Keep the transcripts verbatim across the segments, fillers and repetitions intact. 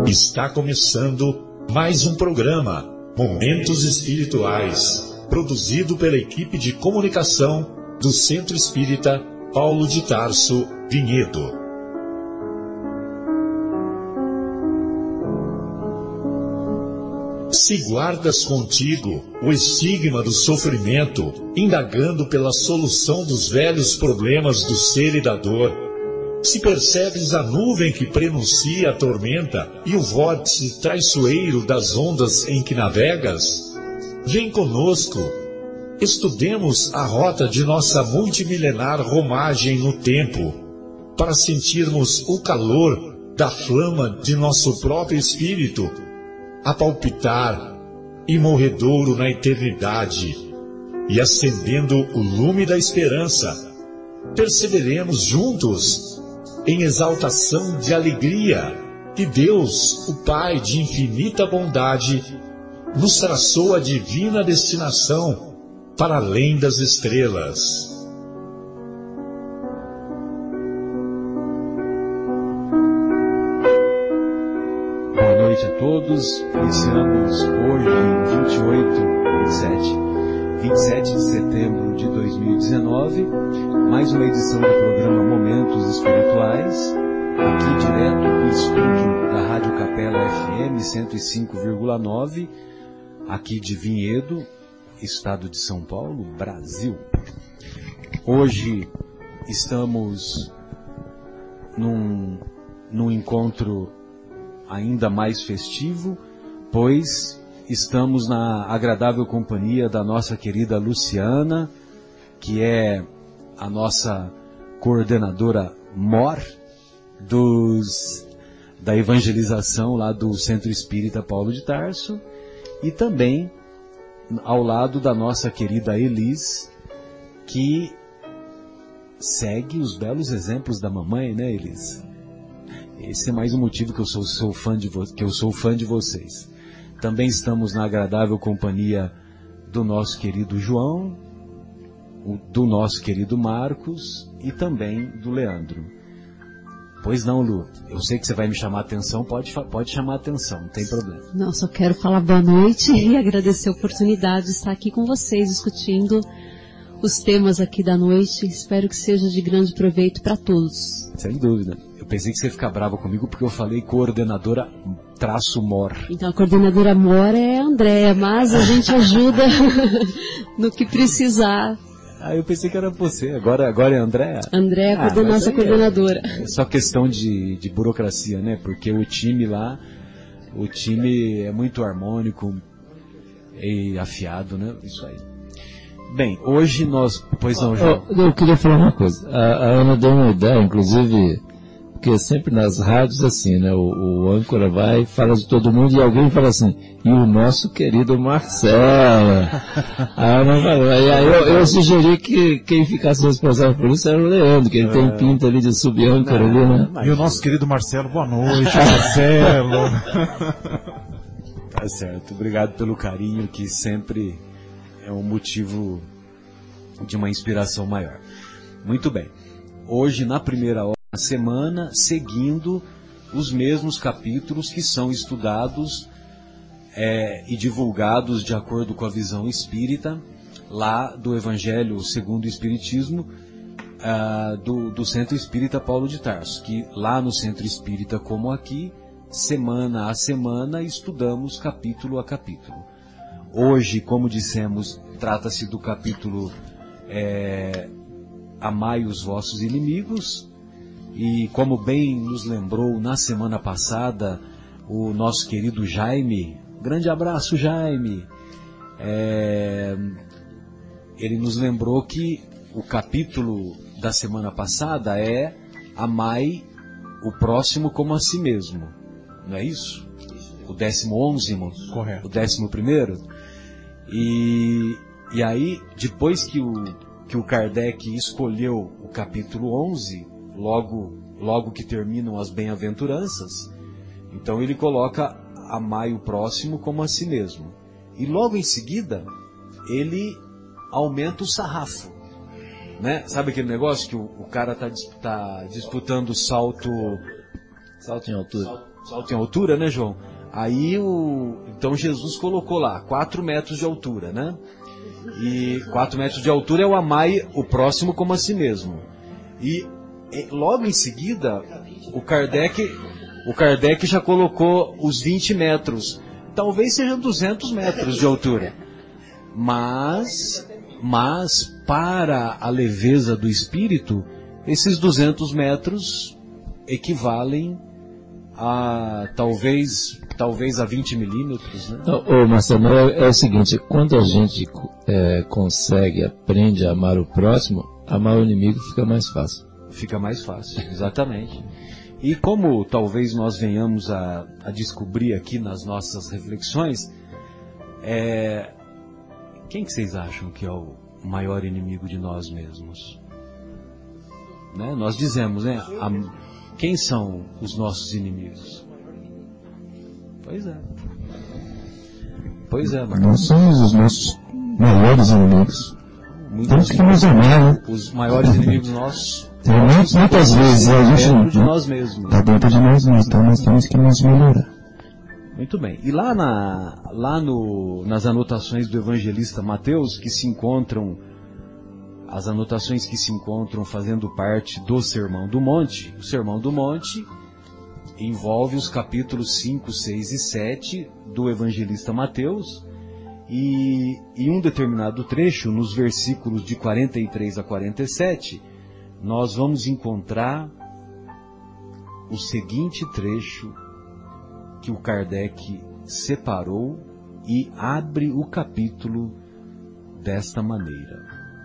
Está começando mais um programa, Momentos Espirituais, produzido pela equipe de comunicação do Centro Espírita Paulo de Tarso, Vinhedo. Se guardas contigo o estigma do sofrimento, indagando pela solução dos velhos problemas do ser e da dor, se percebes a nuvem que prenuncia a tormenta e o vórtice traiçoeiro das ondas em que navegas, vem conosco, estudemos a rota de nossa multimilenar romagem no tempo, para sentirmos o calor da flama de nosso próprio espírito, a palpitar, imorredouro na eternidade, e acendendo o lume da esperança, perceberemos juntos, em exaltação de alegria, que Deus, o Pai de infinita bondade, nos traçou a divina destinação para além das estrelas. Boa noite a todos. Iniciamos hoje, vinte e oito, vinte e sete, vinte e sete de setembro de dois mil e dezenove, mais uma edição do programa Momentos Espirituais, aqui direto do estúdio da Rádio Capela F M cento e cinco vírgula nove, aqui de Vinhedo, estado de São Paulo, Brasil. Hoje estamos num, num encontro ainda mais festivo, pois estamos na agradável companhia da nossa querida Luciana, que é a nossa coordenadora mor dos, da evangelização lá do Centro Espírita Paulo de Tarso, e também ao lado da nossa querida Elis, que segue os belos exemplos da mamãe, né, Elis? Esse é mais um motivo que eu sou, sou fã de vo- que eu sou fã de vocês. Também estamos na agradável companhia do nosso querido João, o, do nosso querido Marcos e também do Leandro. Pois não, Lu, eu sei que você vai me chamar a atenção, pode, pode chamar a atenção, não tem problema. Não, só quero falar boa noite e agradecer a oportunidade de estar aqui com vocês, discutindo os temas aqui da noite. Espero que seja de grande proveito para todos. Sem dúvida. Eu pensei que você ia ficar brava comigo porque eu falei coordenadora traço mor. Então a coordenadora mor é a Andréa, mas a gente ajuda no que precisar. Ah, eu pensei que era você, agora, agora é a Andréa? Andréa é a ah, nossa coordenadora. É, é só questão de, de burocracia, né? Porque o time lá, o time é muito harmônico e afiado, né? Isso aí. Bem, hoje nós... Pois não, João? Eu, eu queria falar uma coisa. A, a Ana deu uma ideia, inclusive, porque sempre nas rádios assim, né? O, o âncora vai, fala de todo mundo e alguém fala assim, e o nosso querido Marcelo. A Ana falou, e aí eu, eu sugeri que quem ficasse responsável por isso era o Leandro, que ele é. tem pinta ali de sub-âncora ali, né? E o nosso querido Marcelo, boa noite, Marcelo. Tá certo, obrigado pelo carinho, que sempre é um motivo de uma inspiração maior. Muito bem. Hoje, na primeira hora da semana, seguindo os mesmos capítulos que são estudados é, e divulgados de acordo com a visão espírita, lá do Evangelho segundo o Espiritismo, uh, do, do Centro Espírita Paulo de Tarso, que lá no Centro Espírita, como aqui, semana a semana, estudamos capítulo a capítulo. Hoje, como dissemos, trata-se do capítulo é, Amai os vossos inimigos, e como bem nos lembrou na semana passada o nosso querido Jaime, grande abraço, Jaime, é, ele nos lembrou que o capítulo da semana passada é Amai o próximo como a si mesmo, não é isso? O décimo onzimo? Correto. O décimo primeiro? E, e aí, depois que o, que o Kardec escolheu o capítulo onze, logo, logo que terminam as bem-aventuranças, então ele coloca amai o próximo como a si mesmo. E logo em seguida, ele aumenta o sarrafo. Né? Sabe aquele negócio que o, o cara está tá disputando salto... Salto em altura. Salto, salto em altura, né, João? Aí, o, então Jesus colocou lá, quatro metros de altura, né? E quatro metros de altura é o amai o próximo como a si mesmo. E, e logo em seguida, o Kardec, o Kardec já colocou os vinte metros. Talvez sejam duzentos metros de altura. Mas, mas, para a leveza do espírito, esses duzentos metros equivalem a talvez, talvez a vinte milímetros, né? Ô, Marcelo, é, é o seguinte, quando a gente é, consegue, aprende a amar o próximo, amar o inimigo fica mais fácil. Fica mais fácil, exatamente. E como talvez nós venhamos a, a descobrir aqui nas nossas reflexões, é, quem que vocês acham que é o maior inimigo de nós mesmos? Né? Nós dizemos, né? A, quem são os nossos inimigos? Pois é. Pois é, Marcos. Nós somos os nossos maiores inimigos. Muitos Temos que nos amar, né? Os maiores inimigos nossos. Muitas, muitas vezes a gente dentro de nós mesmos. Está dentro de nós mesmos, então nós temos que nos melhorar. Muito bem. E lá, na, lá no, nas anotações do evangelista Mateus, que se encontram, as anotações que se encontram fazendo parte do Sermão do Monte, o Sermão do Monte envolve os capítulos cinco, seis e sete do evangelista Mateus, e em um determinado trecho, nos versículos de quarenta e três a quarenta e sete, nós vamos encontrar o seguinte trecho que o Kardec separou e abre o capítulo desta maneira.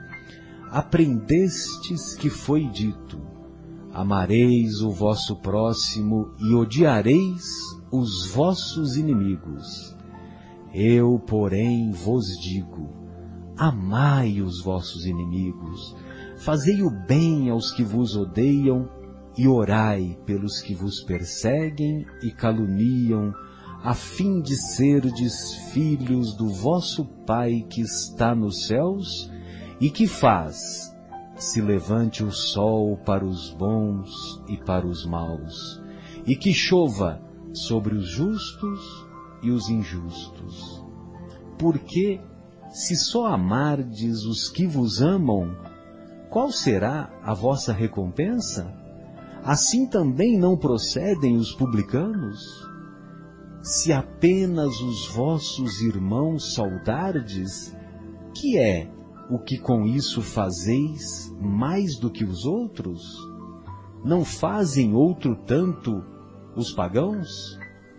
Aprendestes que foi dito, amareis o vosso próximo e odiareis os vossos inimigos. Eu, porém, vos digo, amai os vossos inimigos, fazei o bem aos que vos odeiam e orai pelos que vos perseguem e caluniam, a fim de serdes filhos do vosso Pai que está nos céus e que faz se levante o sol para os bons e para os maus, e que chova sobre os justos e os injustos. Porque, se só amardes os que vos amam, qual será a vossa recompensa? Assim também não procedem os publicanos? Se apenas os vossos irmãos saudardes, que é o que com isso fazeis mais do que os outros? Não fazem outro tanto os pagãos?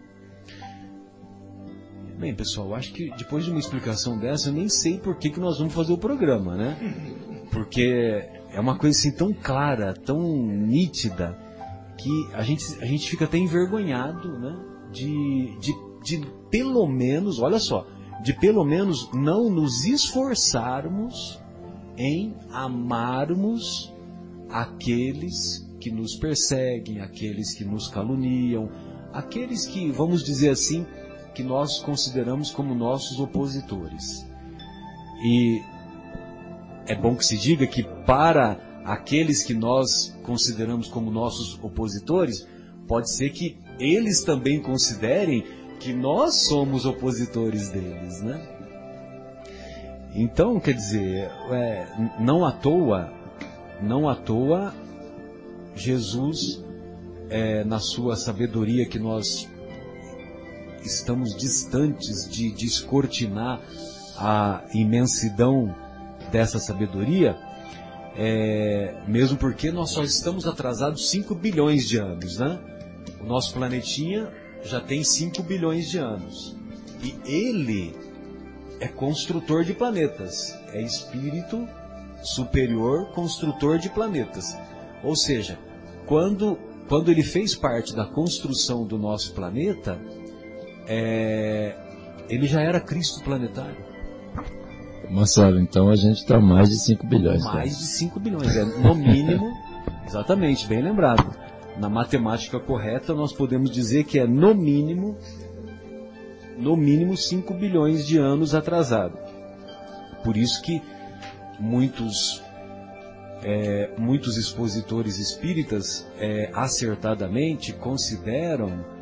Bem, pessoal, acho que depois de uma explicação dessa, eu nem sei por que, que nós vamos fazer o programa, né? Porque é uma coisa assim tão clara, tão nítida, que a gente, a gente fica até envergonhado, né? De, de, de pelo menos, olha só, de pelo menos não nos esforçarmos em amarmos aqueles que nos perseguem, aqueles que nos caluniam, aqueles que, vamos dizer assim, que nós consideramos como nossos opositores. E é bom que se diga que para aqueles que nós consideramos como nossos opositores, pode ser que eles também considerem que nós somos opositores deles, né? Então, quer dizer, é, não à toa, não à toa, Jesus, é, na sua sabedoria que nós estamos distantes de descortinar a imensidão dessa sabedoria, é, mesmo porque nós só estamos atrasados cinco bilhões de anos, né? O nosso planetinha já tem cinco bilhões de anos. E ele é construtor de planetas. É espírito superior construtor de planetas. Ou seja, quando, quando ele fez parte da construção do nosso planeta, é, ele já era Cristo planetário. Marcelo, então a gente está mais de cinco bilhões. Mais cara. de cinco bilhões, é no mínimo, exatamente, bem lembrado. Na matemática correta, nós podemos dizer que é no mínimo, no mínimo cinco bilhões de anos atrasado. Por isso que muitos, é, muitos expositores espíritas, é, acertadamente, consideram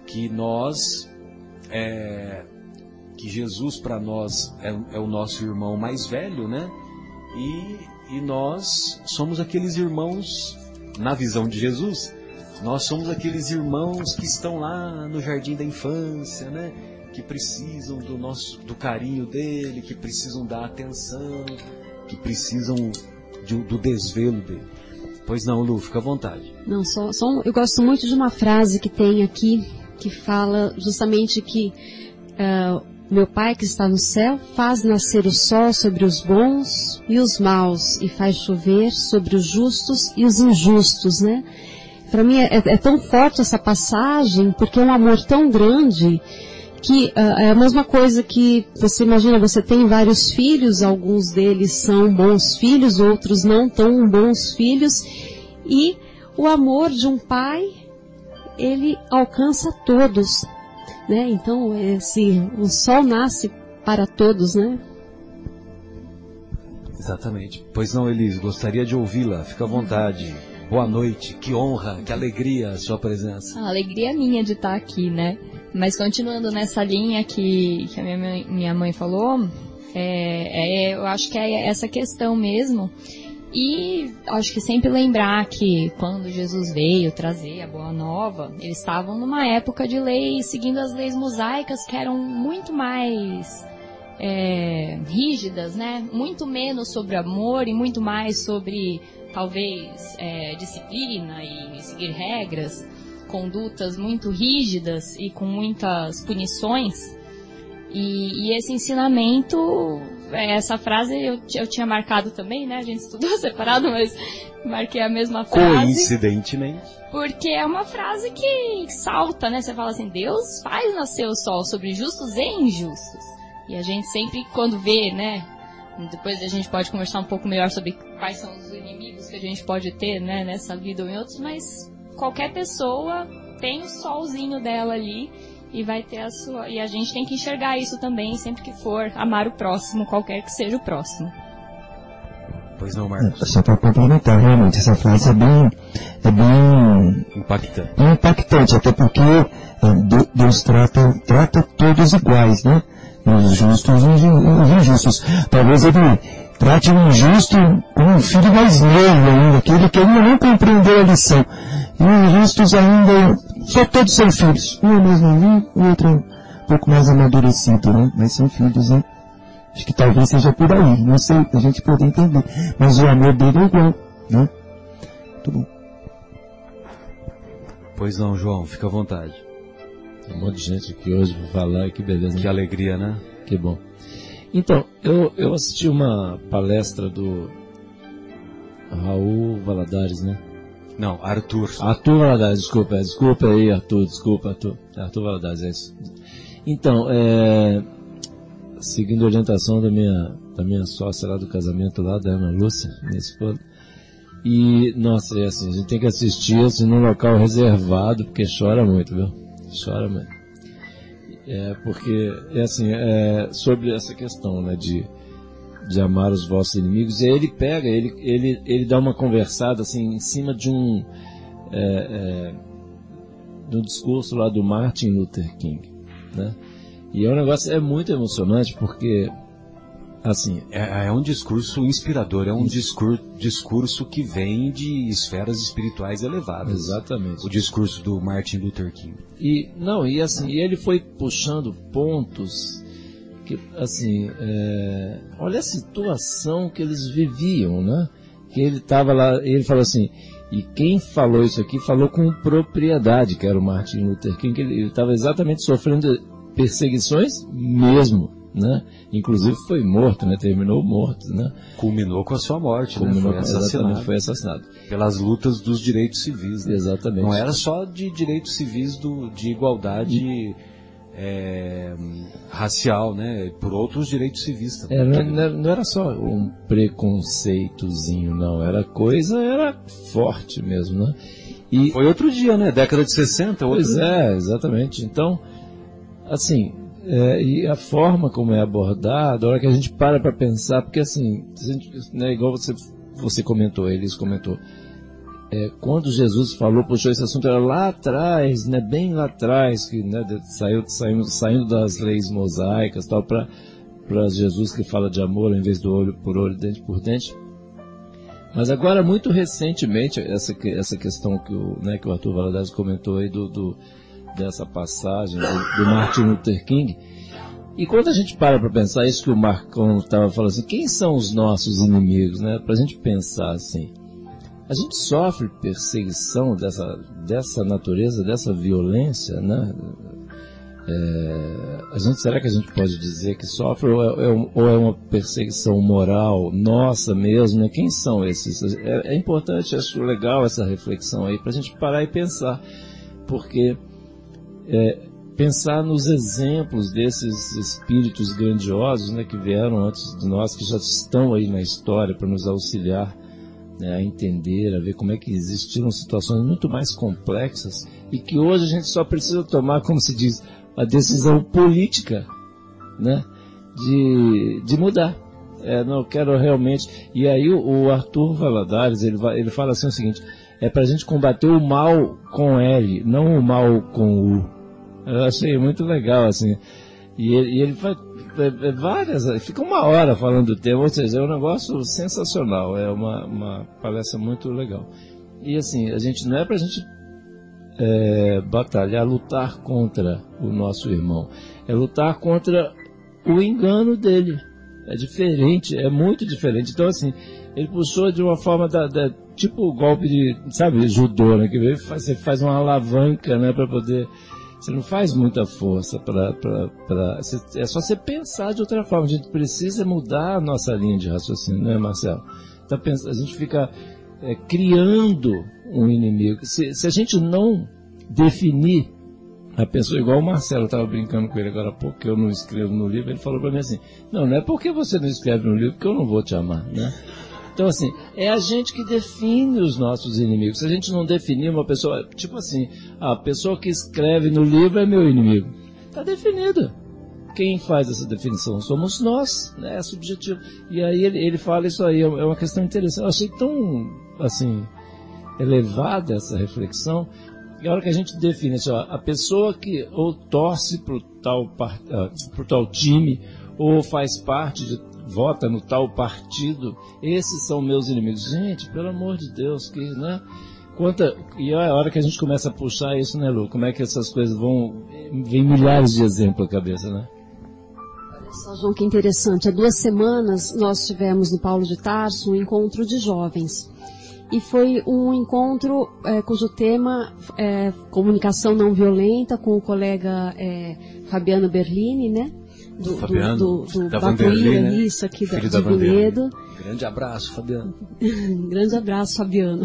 que nós, é, que Jesus para nós é, é o nosso irmão mais velho, né? E, e nós somos aqueles irmãos, na visão de Jesus, nós somos aqueles irmãos que estão lá no jardim da infância, né? Que precisam do nosso, do carinho dele, que precisam da atenção, que precisam de, do desvelo dele. Pois não, Lu, fica à vontade. Não, só, só um, eu gosto muito de uma frase que tem aqui, que fala justamente que uh, meu Pai que está no céu faz nascer o sol sobre os bons e os maus, e faz chover sobre os justos e os injustos, né? Para mim é, é tão forte essa passagem, porque é um amor tão grande, que uh, é a mesma coisa que você imagina, você tem vários filhos, alguns deles são bons filhos, outros não tão bons filhos, e o amor de um pai, ele alcança todos, né? Então, esse, o sol nasce para todos, né? Exatamente. Pois não, Elis, gostaria de ouvi-la, fica à vontade. Boa noite, que honra, que alegria a sua presença. A alegria é minha de estar aqui, né? Mas continuando nessa linha que, que a minha mãe, minha mãe falou, é, é, eu acho que é essa questão mesmo. E acho que sempre lembrar que quando Jesus veio trazer a Boa Nova, eles estavam numa época de leis, seguindo as leis mosaicas, que eram muito mais é, rígidas, né? Muito menos sobre amor e muito mais sobre, talvez, é, disciplina e seguir regras, condutas muito rígidas e com muitas punições. E, e esse ensinamento, essa frase eu, eu tinha marcado também, né? A gente estudou separado, mas marquei a mesma frase. Coincidentemente. Porque é uma frase que salta, né? Você fala assim, Deus faz nascer o sol sobre justos e injustos. E a gente sempre, quando vê, né? Depois a gente pode conversar um pouco melhor sobre quais são os inimigos que a gente pode ter, né? Nessa vida ou em outros, mas qualquer pessoa tem o solzinho dela ali. E vai ter a sua. E a gente tem que enxergar isso também, sempre que for amar o próximo, qualquer que seja o próximo. Pois não, Marcos? Só para complementar, realmente, essa frase é bem, é bem impactante. impactante, até porque é, Deus trata, trata todos iguais, né? Os justos e os injustos. Talvez ele trate o injusto como um filho mais novo ainda, aquele que ainda não compreendeu a lição. E os justos ainda, só todos são filhos. Um é mais novinho, o outro é um pouco mais amadurecido, né? Mas são filhos, né? Acho que talvez seja por aí, não sei, a gente pode entender. Mas o amor dele é igual, né? Muito bom. Pois não, João, fica à vontade. Tem um monte de gente aqui hoje para falar, que beleza. Que alegria, né? Que bom. Então, eu, eu assisti uma palestra do Raul Valadares, né? Não, Arthur. Arthur Valadares, desculpa, desculpa aí, Arthur, desculpa, Arthur. Arthur Valadares, é isso. Então, é, seguindo a orientação da minha, da minha sócia lá do casamento lá, da Ana Lúcia, minha esposa, e, nossa, é assim, a gente tem que assistir assim num local reservado, porque chora muito, viu? Chora muito. É, porque, é assim, é, sobre essa questão, né, de, de amar os vossos inimigos, e aí ele pega, ele, ele, ele dá uma conversada, assim, em cima de um, é, é, do discurso lá do Martin Luther King, né, e é um negócio, é muito emocionante, porque, assim... É, é um discurso inspirador, é um discurso, discurso que vem de esferas espirituais elevadas. Exatamente. O discurso do Martin Luther King. E, não, e assim, ele foi puxando pontos que, assim, é, olha a situação que eles viviam, né? Que ele estava lá, ele falou assim, e quem falou isso aqui falou com propriedade, que era o Martin Luther King, que ele estava exatamente sofrendo perseguições mesmo, né? Inclusive foi morto, né? Terminou morto, né? Culminou com a sua morte, Culminou, né? Foi assassinado. Foi assassinado. Pelas lutas dos direitos civis, né? Exatamente. Não era só de direitos civis do, de igualdade e... é, racial, né? Por outros direitos civis também. É, não, não era só um preconceitozinho, não. Era coisa, era forte mesmo, né? E, foi outro dia, né? Década de sessenta. Pois outro é, dia. Exatamente. Então, assim... É, e a forma como é abordado, a hora que a gente para para pensar, porque assim, a gente, né, igual você, você comentou, Elis comentou, é, quando Jesus falou, puxou esse assunto, era lá atrás, né, bem lá atrás, que, né, saiu, saindo, saindo das leis mosaicas, tal, para Jesus que fala de amor em vez do olho por olho, dente por dente. Mas agora, muito recentemente, essa, essa questão que o, né, que o Arthur Valadares comentou aí do, do, dessa passagem do, do Martin Luther King. E quando a gente para para pensar isso que o Marcão estava falando assim, quem são os nossos inimigos, né? Para a gente pensar assim, a gente sofre perseguição dessa, dessa natureza, dessa violência, né? É, a gente, será que a gente pode dizer que sofre ou é, é, ou é uma perseguição moral nossa mesmo, né? Quem são esses? É, é importante, acho legal essa reflexão aí para a gente parar e pensar, porque é, pensar nos exemplos desses espíritos grandiosos, né, que vieram antes de nós, que já estão aí na história para nos auxiliar, né, a entender, a ver como é que existiram situações muito mais complexas e que hoje a gente só precisa tomar, como se diz, a decisão política, né, de, de mudar. É, não quero realmente... E aí o, o Arthur Valadares, ele, vai, ele fala assim o seguinte, é para a gente combater o mal com L, não o mal com U. Eu achei muito legal, assim. E ele, e ele faz é, é, várias... Fica uma hora falando do tema, ou seja, é um negócio sensacional. É uma, uma palestra muito legal. E assim, a gente não é pra gente é, batalhar, lutar contra o nosso irmão. É lutar contra o engano dele. É diferente, é muito diferente. Então, assim, ele puxou de uma forma da... da tipo o golpe de, sabe, judô, né? Que você faz uma alavanca, né, para poder... Você não faz muita força para... É só você pensar de outra forma. A gente precisa mudar a nossa linha de raciocínio, né, Marcelo? Então, a gente fica é, criando um inimigo. Se, se a gente não definir a pessoa, igual o Marcelo, estava brincando com ele agora há pouco, que eu não escrevo no livro, ele falou para mim assim, não, não é porque você não escreve no livro que eu não vou te amar, né? Então, assim, é a gente que define os nossos inimigos. Se a gente não definir uma pessoa, tipo assim, a pessoa que escreve no livro é meu inimigo. Está definido. Quem faz essa definição somos nós, né? É subjetivo. E aí ele, ele fala isso aí, é uma questão interessante. Eu achei tão, assim, elevada essa reflexão. E a hora que a gente define, assim, ó, a pessoa que ou torce para o tal, uh, tal time, ou faz parte de... vota no tal partido, esses são meus inimigos. Gente, pelo amor de Deus, que, né? Quanta, e é a hora que a gente começa a puxar isso, né, Lu? Como é que essas coisas vão... Vem milhares de exemplos à cabeça, né? Olha só, João, que interessante. Há duas semanas nós tivemos no Paulo de Tarso um encontro de jovens. E foi um encontro é, cujo tema é comunicação não violenta, com o colega é, Fabiano Berlini, né? Do, Fabiano, do, do, do da Batuíra, né? isso aqui da, Filho de Vinhedo. Grande abraço, Fabiano. Grande abraço, Fabiano.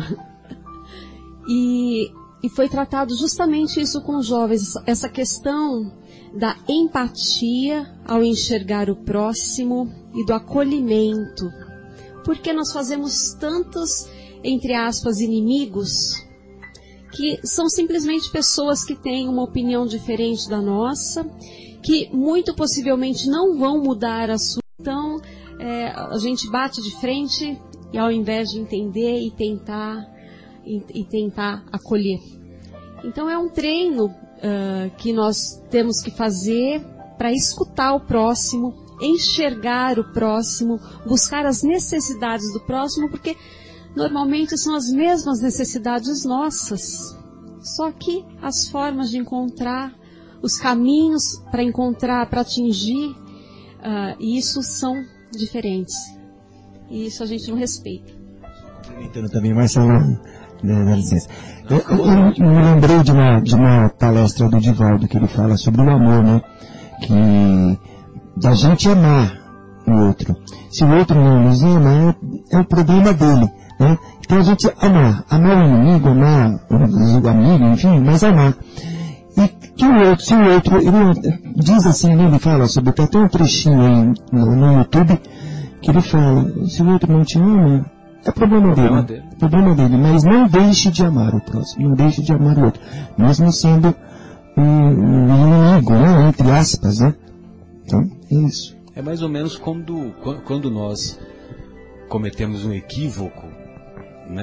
E, e foi tratado justamente isso com os jovens, essa questão da empatia ao enxergar o próximo e do acolhimento. Porque nós fazemos tantos, entre aspas, inimigos, que são simplesmente pessoas que têm uma opinião diferente da nossa, que muito possivelmente não vão mudar a sua. Então, é, a gente bate de frente e ao invés de entender e tentar, e, e tentar acolher. Então, é um treino uh, que nós temos que fazer para escutar o próximo, enxergar o próximo, buscar as necessidades do próximo, porque normalmente são as mesmas necessidades nossas. Só que as formas de encontrar, os caminhos para encontrar, para atingir, uh, isso são diferentes. E isso a gente não respeita. Complementando também, Marcelo, dá licença. Eu, eu, eu me lembrei de uma, de uma palestra do Divaldo, que ele fala sobre o amor, né? Que da gente amar o outro. Se o outro não nos ama, é, é o problema dele, né? Então a gente amar, amar o inimigo, amar o amigo, enfim, mas amar. E que o outro, se o outro, ele diz assim, né, ele fala sobre, tem até um trechinho aí no, no YouTube, que ele fala, se o outro não te ama, é problema, problema dele, dele. Problema dele, mas não deixe de amar o próximo, não deixe de amar o outro, mesmo sendo um, um inimigo, né, entre aspas, né? Então, é isso. É mais ou menos quando, quando nós cometemos um equívoco, né?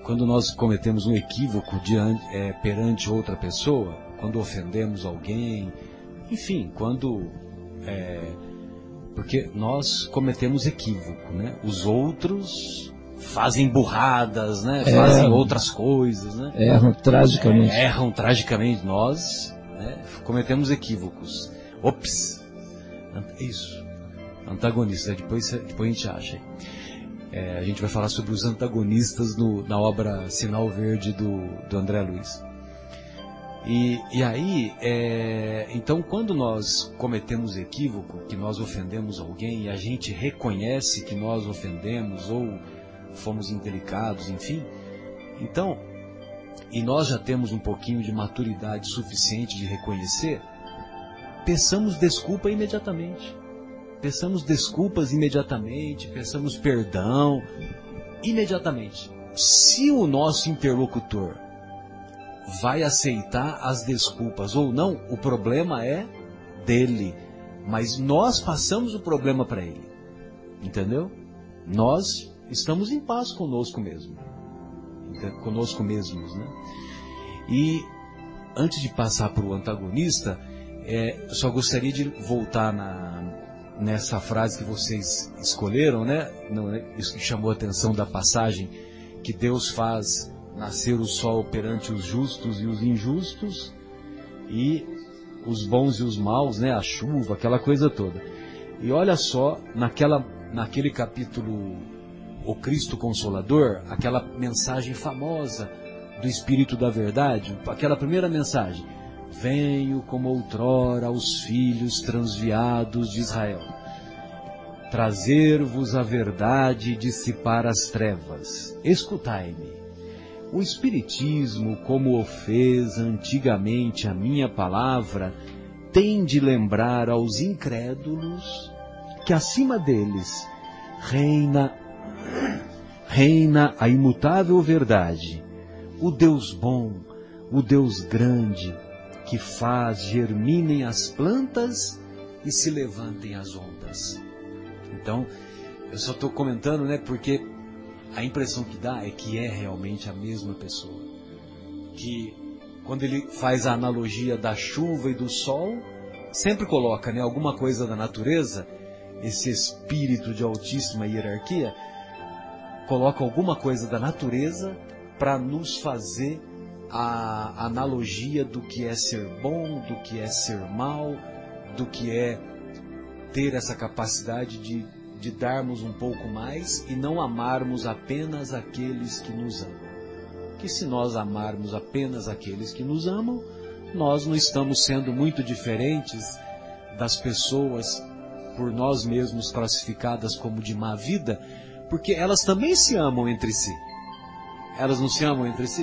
quando nós cometemos um equívoco diante, é, perante outra pessoa, quando ofendemos alguém, enfim, quando... É, porque nós cometemos equívoco, né? Os outros fazem burradas, né? É, fazem outras coisas, né? Erram tragicamente. É, erram tragicamente. Nós, né, cometemos equívocos. Ops! Isso. Antagonista. Depois, depois a gente acha. É, a gente vai falar sobre os antagonistas no, na obra Sinal Verde do, do André Luiz. E, e aí, é, então quando nós cometemos equívoco, que nós ofendemos alguém e a gente reconhece que nós ofendemos ou fomos indelicados, enfim, então, e nós já temos um pouquinho de maturidade suficiente de reconhecer, peçamos desculpa imediatamente. Peçamos desculpas imediatamente, peçamos perdão imediatamente. Se o nosso interlocutor vai aceitar as desculpas ou não, o problema é dele. Mas nós passamos o problema para ele. Entendeu? Nós estamos em paz conosco mesmo. Conosco mesmos, né? E antes de passar para o antagonista, é, eu só gostaria de voltar na, nessa frase que vocês escolheram, né? Não, isso que chamou a atenção da passagem, que Deus faz nascer o sol perante os justos e os injustos, e os bons e os maus, né? A chuva, aquela coisa toda. E olha só, naquela, naquele capítulo, O Cristo Consolador, aquela mensagem famosa do Espírito da Verdade, aquela primeira mensagem: venho como outrora aos filhos transviados de Israel, trazer-vos a verdade e dissipar as trevas. Escutai-me. O Espiritismo, como o fez antigamente a minha palavra, tem de lembrar aos incrédulos que acima deles reina, reina a imutável verdade, o Deus bom, o Deus grande, que faz germinem as plantas e se levantem as ondas. Então, eu só estou comentando, né, porque a impressão que dá é que é realmente a mesma pessoa. Que quando ele faz a analogia da chuva e do sol, sempre coloca, né, alguma coisa da natureza, esse espírito de altíssima hierarquia, coloca alguma coisa da natureza para nos fazer a analogia do que é ser bom, do que é ser mal, do que é ter essa capacidade de, de darmos um pouco mais e não amarmos apenas aqueles que nos amam. Que se nós amarmos apenas aqueles que nos amam, nós não estamos sendo muito diferentes das pessoas por nós mesmos classificadas como de má vida, porque elas também se amam entre si. Elas não se amam entre si?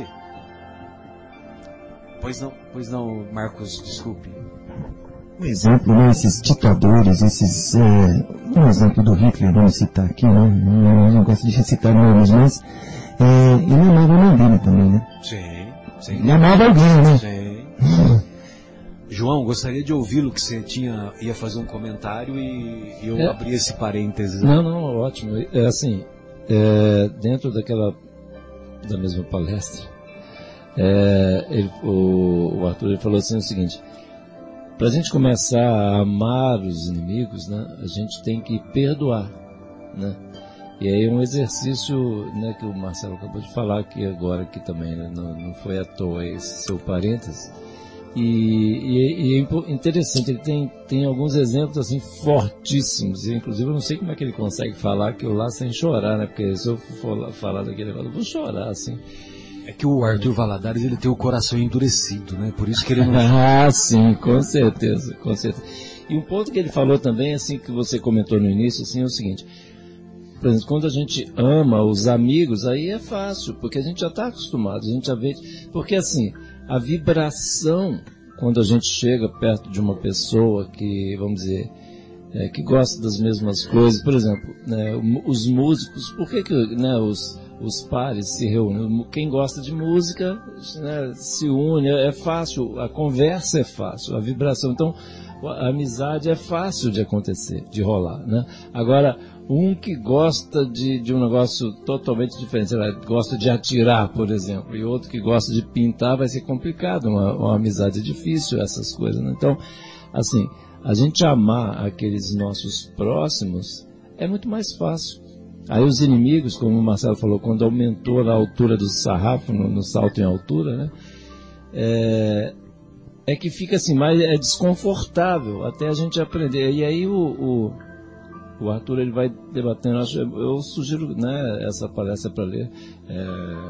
Pois não, pois não, Marcos, desculpe. Um exemplo, né, esses ditadores, esses, é, um exemplo do Hitler, vamos citar aqui, né, eu não gosto de citar nomes, mas é, ele amava a mãe dele também, né? Sim, sim. Ele amava alguém, né? Sim. João, gostaria de ouvi-lo, que você tinha, ia fazer um comentário e eu é, abri esse parênteses. Não, não, ótimo. É assim, é, dentro daquela, da mesma palestra, é, ele, o, o Arthur ele falou assim o seguinte: para a gente começar a amar os inimigos, né, a gente tem que perdoar, né? E aí um exercício, né, que o Marcelo acabou de falar aqui agora, aqui também, né, não, não foi à toa esse seu parênteses. E, e, e é interessante, ele tem, tem alguns exemplos assim fortíssimos, e, inclusive eu não sei como é que ele consegue falar aquilo lá sem chorar, né? Porque se eu for falar daquele negócio, eu vou chorar, assim. É que o Arthur Valadares, ele tem o coração endurecido, né? Por isso que ele não... ah, sim, com certeza, com certeza. E um ponto que ele falou também, assim, que você comentou no início, assim, é o seguinte: por exemplo, quando a gente ama os amigos, aí é fácil, porque a gente já está acostumado, a gente já vê, porque assim, a vibração, quando a gente chega perto de uma pessoa que, vamos dizer, é, que gosta das mesmas coisas, por exemplo, né, os músicos, por que que, né, os, os pares se reúnem? Quem gosta de música, né, se une, é fácil, a conversa é fácil, a vibração, então a amizade é fácil de acontecer, de rolar, né? Agora, Um que gosta de, de um negócio totalmente diferente, sei lá, gosta de atirar, por exemplo, e outro que gosta de pintar, vai ser complicado, uma, uma amizade é difícil, essas coisas, né? Então, assim, a gente amar aqueles nossos próximos é muito mais fácil. Aí os inimigos, como o Marcelo falou, quando aumentou a altura do sarrafo, no, no salto em altura, né? É, é que fica assim, mais é desconfortável até a gente aprender. E aí o, o, o Arthur ele vai debatendo, eu, eu sugiro, né, essa palestra para ler. É,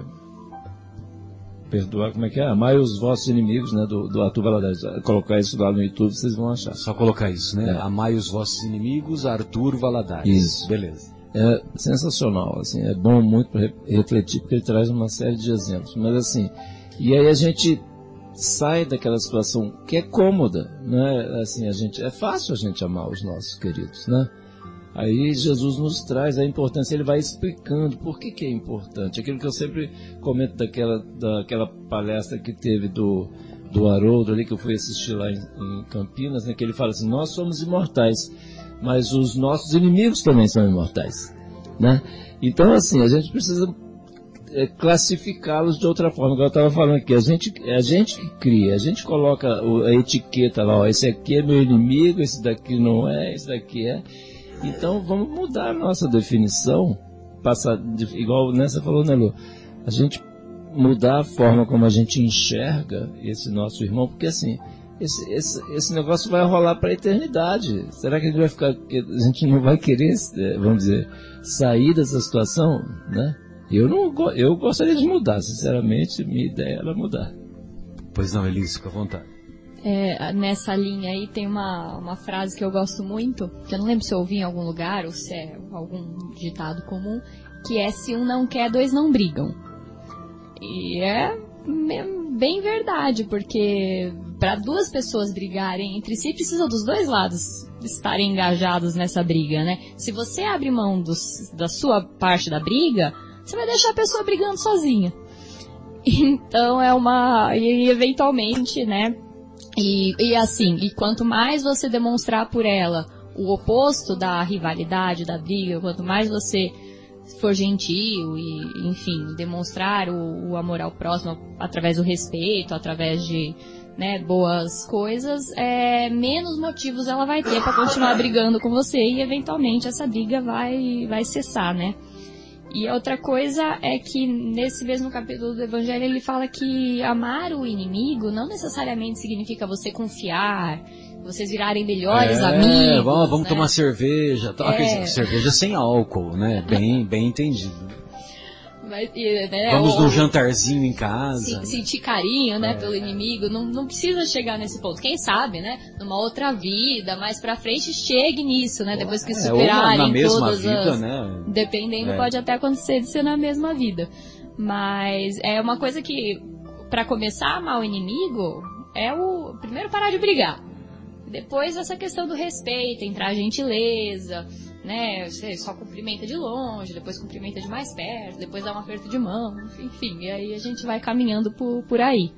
perdoar, como é que é? Amai os vossos inimigos, né, do, do Arthur Valadares. Colocar isso lá no YouTube, vocês vão achar. Só colocar isso, né? É. Amai os vossos inimigos, Arthur Valadares. Isso. Beleza. É sensacional, assim, é bom muito para refletir, porque ele traz uma série de exemplos. Mas assim, e aí a gente sai daquela situação que é cômoda, né? Assim, a gente, é fácil a gente amar os nossos queridos, né? Aí Jesus nos traz a importância, ele vai explicando por que que é importante. Aquilo que eu sempre comento daquela, daquela palestra que teve do, do Haroldo ali, que eu fui assistir lá em, em Campinas, né? Que ele fala assim, nós somos imortais, mas os nossos inimigos também são imortais, né? Então, assim, a gente precisa é, classificá-los de outra forma. Igual eu estava falando aqui, a gente, é a gente que cria, a gente coloca a etiqueta lá, ó, esse aqui é meu inimigo, esse daqui não é, esse daqui é. Então, vamos mudar a nossa definição, passar, de, igual Nessa falou, né, Lu? A gente mudar a forma como a gente enxerga esse nosso irmão, porque assim, esse, esse, esse negócio vai rolar para a eternidade. Será que a gente vai ficar, a gente não vai querer, vamos dizer, sair dessa situação, né? Eu não, eu gostaria de mudar, sinceramente, minha ideia era mudar. Pois não, Elise, fica à vontade. É, nessa linha aí tem uma, uma frase que eu gosto muito, que eu não lembro se eu ouvi em algum lugar ou se é algum ditado comum, que é: se um não quer, dois não brigam. E é bem verdade, porque para duas pessoas brigarem entre si, precisa dos dois lados estarem engajados nessa briga, né? Se você abre mão dos, da sua parte da briga, você vai deixar a pessoa brigando sozinha. Então é uma... E eventualmente, né? E, e assim, e quanto mais você demonstrar por ela o oposto da rivalidade, da briga, quanto mais você for gentil e, enfim, demonstrar o, o amor ao próximo através do respeito, através de, né, boas coisas, é, menos motivos ela vai ter para continuar brigando com você e eventualmente essa briga vai, vai cessar, né? E outra coisa é que nesse mesmo capítulo do Evangelho ele fala que amar o inimigo não necessariamente significa você confiar, vocês virarem melhores é, amigos. Vamos, vamos né? tomar cerveja, tá? É. Cerveja sem álcool, né? Bem, bem entendido. Mas, né, vamos ou, num jantarzinho em casa. Se, né? Sentir carinho, né, é. pelo inimigo, não, não precisa chegar nesse ponto. Quem sabe, né, numa outra vida, mais pra frente, chegue nisso, né, depois que é, superarem na mesma todas vida, as... né? Dependendo, é. pode até acontecer de ser na mesma vida. Mas é uma coisa que, pra começar a amar o inimigo, é o primeiro parar de brigar. Depois essa questão do respeito, entrar a gentileza, né, você só cumprimenta de longe, depois cumprimenta de mais perto, depois dá um aperto de mão, enfim, e aí a gente vai caminhando por, por aí.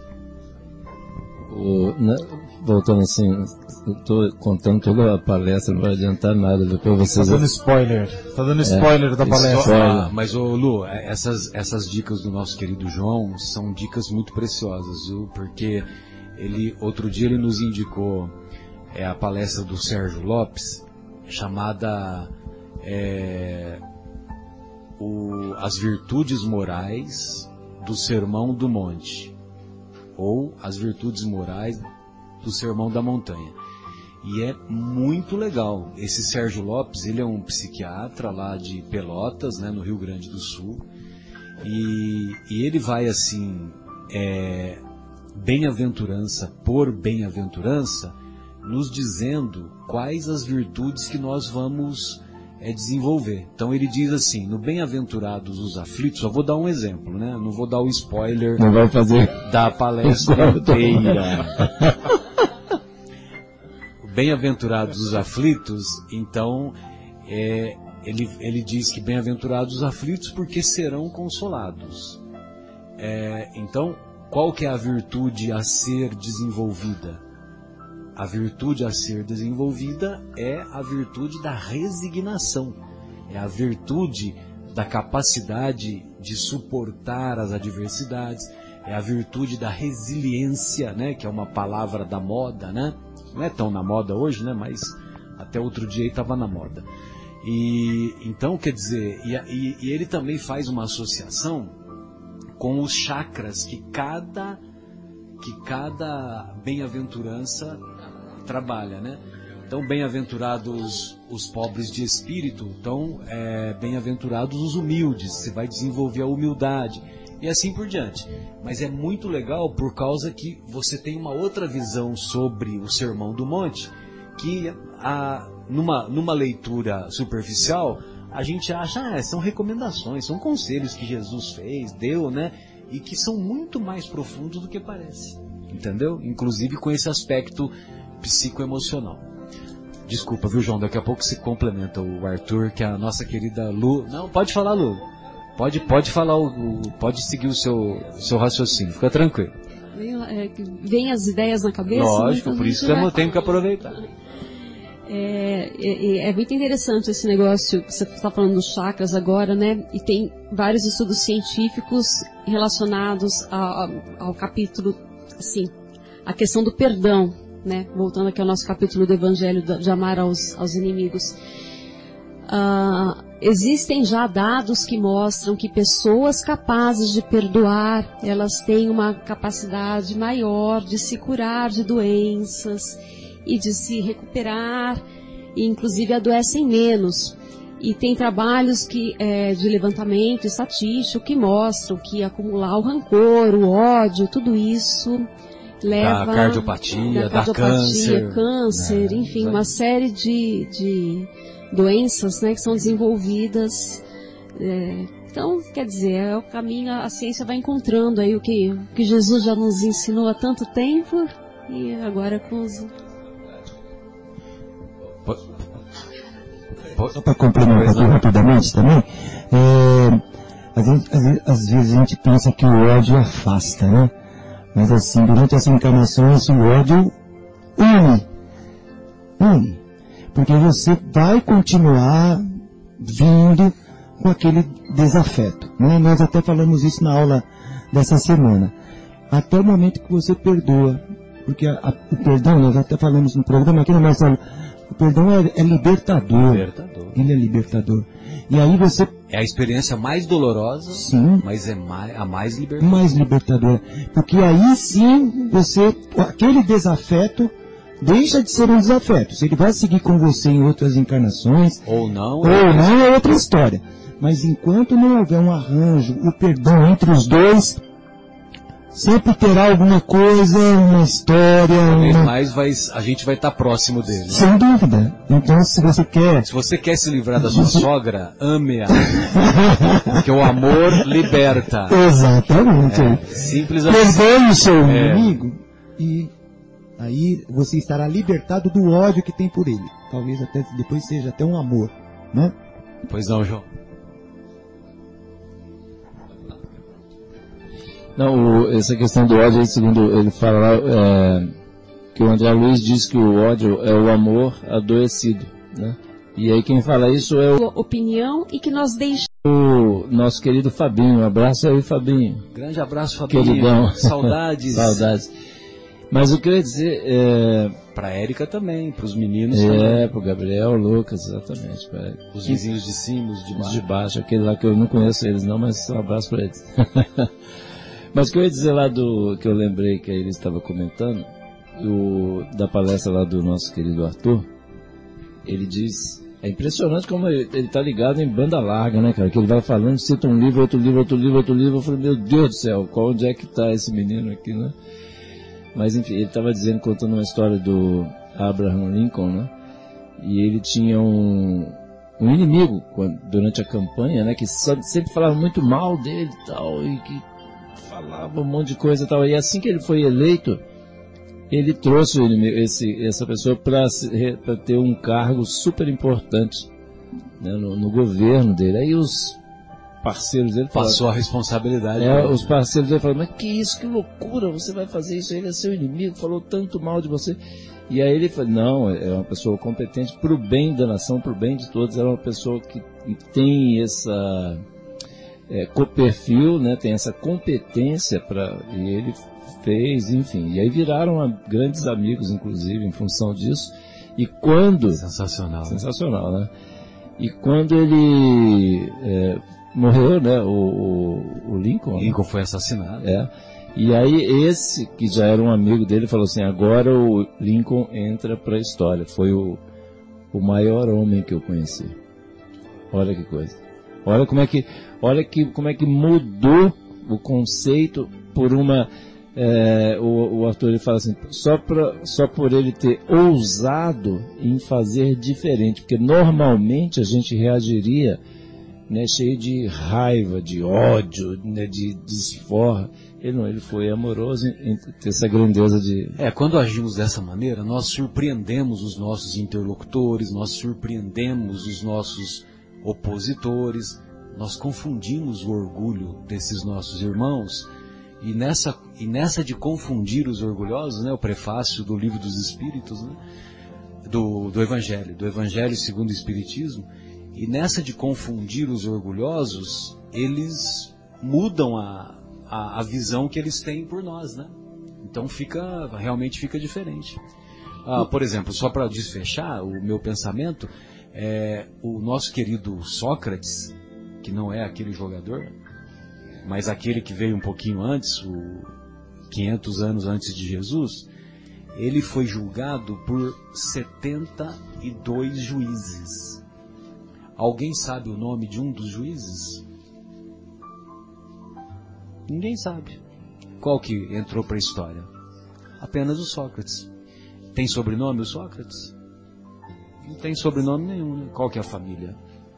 O, né, voltando assim, eu tô contando toda a palestra, não vai adiantar nada, depois vocês... Tá dando spoiler, tá dando spoiler é, da palestra. Spoiler. Ah, mas, ô, Lu, essas, essas dicas do nosso querido João são dicas muito preciosas, viu? Porque ele, outro dia ele nos indicou é, a palestra do Sérgio Lopes, chamada é, o, As Virtudes Morais do Sermão do Monte, ou As Virtudes Morais do Sermão da Montanha. E é muito legal. Esse Sérgio Lopes, ele é um psiquiatra lá de Pelotas, né, no Rio Grande do Sul, e, e ele vai assim, é, bem-aventurança por bem-aventurança, nos dizendo quais as virtudes que nós vamos é, desenvolver. Então ele diz assim, no Bem-aventurados os aflitos, só vou dar um exemplo, né? Não vou dar o spoiler não vai fazer da palestra inteira. Bem-aventurados os aflitos, então é, ele, ele diz que bem-aventurados os aflitos porque serão consolados. É, então, qual que é a virtude a ser desenvolvida? a virtude a ser desenvolvida é a virtude da resignação, é a virtude da capacidade de suportar as adversidades, é a virtude da resiliência, né, que é uma palavra da moda, né? Não é tão na moda hoje, né, mas até outro dia estava na moda. E então, quer dizer, e, e, e ele também faz uma associação com os chakras que cada que cada bem-aventurança trabalha, né? Então, bem-aventurados os pobres de espírito, então, é, bem-aventurados os humildes, você vai desenvolver a humildade, e assim por diante. Mas é muito legal por causa que você tem uma outra visão sobre o Sermão do Monte, que a, numa, numa leitura superficial, a gente acha, ah, são recomendações, são conselhos que Jesus fez, deu, né? E que são muito mais profundos do que parece, entendeu? Inclusive com esse aspecto psicoemocional. Desculpa, viu, João? Daqui a pouco se complementa o Arthur, que é a nossa querida Lu. Não, pode falar, Lu. Pode, pode falar, o, o, pode seguir o seu, o seu raciocínio. Fica tranquilo. Vem, é, vem as ideias na cabeça. Lógico, por isso que eu tenho que aproveitar. É, é, é muito interessante esse negócio que você está falando dos chakras agora, né? E tem vários estudos científicos relacionados ao, ao capítulo, assim, a questão do perdão, né? Voltando aqui ao nosso capítulo do Evangelho de amar aos, aos inimigos. Uh, existem já dados que mostram que pessoas capazes de perdoar, elas têm uma capacidade maior de se curar de doenças e de se recuperar, e inclusive adoecem menos. E tem trabalhos que, é, de levantamento estatístico que mostram que acumular o rancor, o ódio, tudo isso leva... Da cardiopatia, da, da câncer. câncer, né? enfim, uma série de, de doenças, né, que são desenvolvidas. É, então, quer dizer, é o caminho, a ciência vai encontrando aí o que, o que Jesus já nos ensinou há tanto tempo, e agora com os... Só para complementar aqui rapidamente também, é, às, vezes, às, vezes, às vezes a gente pensa que o ódio afasta, né? Mas assim, durante essa encarnação, esse ódio une. Une. Porque você vai continuar vindo com aquele desafeto, né? Nós até falamos isso na aula dessa semana. Até o momento que você perdoa. Porque a, a, o perdão, nós até falamos no programa aqui, né, Marcelo? O perdão é, é libertador. libertador. Ele é libertador. E aí você... É a experiência mais dolorosa, sim, mas é mais, a mais libertadora. Mais libertadora. Porque aí sim, você... Aquele desafeto deixa de ser um desafeto. Se ele vai seguir com você em outras encarnações... Ou não... Ou não, é outra história. Mas enquanto não houver um arranjo, o perdão entre os dois... Sempre terá alguma coisa, uma história... Cada vez uma... mais vai, a gente vai estar próximo dele. Sem dúvida. Então, se você quer... Se você quer se livrar da sua sogra, ame-a. Porque o amor liberta. Exatamente. É, simples assim. Perdoe o seu É. inimigo e aí você estará libertado do ódio que tem por ele. Talvez até depois seja até um amor, né? Pois não, João. Não, o, essa questão do ódio, aí, segundo ele fala lá, é, que o André Luiz diz que o ódio é o amor adoecido, né? E aí quem fala isso é o, opinião e que nós deixamos. o nosso querido Fabinho. Um abraço aí, Fabinho. Grande abraço, Fabinho. Queridão. Saudades. Saudades. Mas o que eu ia dizer é... Pra Érica também, pros meninos É, também. pro Gabriel, Lucas, exatamente. Pra... Os vizinhos de cima, os de Os baixo. de baixo, aquele lá que eu não conheço eles não, mas um abraço pra eles. Mas o que eu ia dizer lá do, que eu lembrei que ele estava comentando, o, da palestra lá do nosso querido Arthur, ele diz, é impressionante como ele, ele tá ligado em banda larga, né, cara, que ele vai falando, cita um livro, outro livro, outro livro, outro livro, eu falei, meu Deus do céu, qual, onde é que tá esse menino aqui, né? Mas enfim, ele estava dizendo, contando uma história do Abraham Lincoln, né, e ele tinha um, um inimigo quando, durante a campanha, né, que sempre falava muito mal dele e tal, e que falava um monte de coisa e tal. E assim que ele foi eleito, ele trouxe esse, essa pessoa para ter um cargo super importante, né, no, no governo dele. Aí os parceiros dele falaram, passou a responsabilidade. É, os parceiros dele falaram, mas que isso, que loucura, você vai fazer isso, ele é seu inimigo, falou tanto mal de você. E aí ele falou, não, é uma pessoa competente para o bem da nação, para o bem de todos, é uma pessoa que tem essa é, perfil, né, tem essa competência para, e ele fez, enfim, e aí viraram a, grandes amigos, inclusive, em função disso. E quando... Sensacional. Sensacional, né? E quando ele é, morreu, né, o, o, o Lincoln... Lincoln foi assassinado. É. E aí esse, que já era um amigo dele, falou assim, agora o Lincoln entra para a história. Foi o, o maior homem que eu conheci. Olha que coisa. Olha como é que, olha que, como é que mudou o conceito por uma... É, o, o Arthur ele fala assim, só, pra, só por ele ter ousado em fazer diferente, porque normalmente a gente reagiria, né, cheio de raiva, de ódio, né, de desforra. Ele não, ele foi amoroso em, em ter essa grandeza de... É, quando agimos dessa maneira, nós surpreendemos os nossos interlocutores, nós surpreendemos os nossos opositores, nós confundimos o orgulho desses nossos irmãos. E nessa, e nessa de confundir os orgulhosos, né, o prefácio do Livro dos Espíritos, né, do, do Evangelho, do Evangelho segundo o Espiritismo, e nessa de confundir os orgulhosos, eles mudam a, a, a visão que eles têm por nós, né? Então fica, realmente fica diferente. Ah, por exemplo, só para desfechar o meu pensamento, é, o nosso querido Sócrates, que não é aquele jogador, mas aquele que veio um pouquinho antes, o quinhentos anos antes de Jesus, ele foi julgado por setenta e dois juízes. Alguém sabe o nome de um dos juízes? Ninguém sabe. Qual que entrou para a história? Apenas o Sócrates. Tem sobrenome o Sócrates? Não tem sobrenome nenhum, né? Qual que é a família?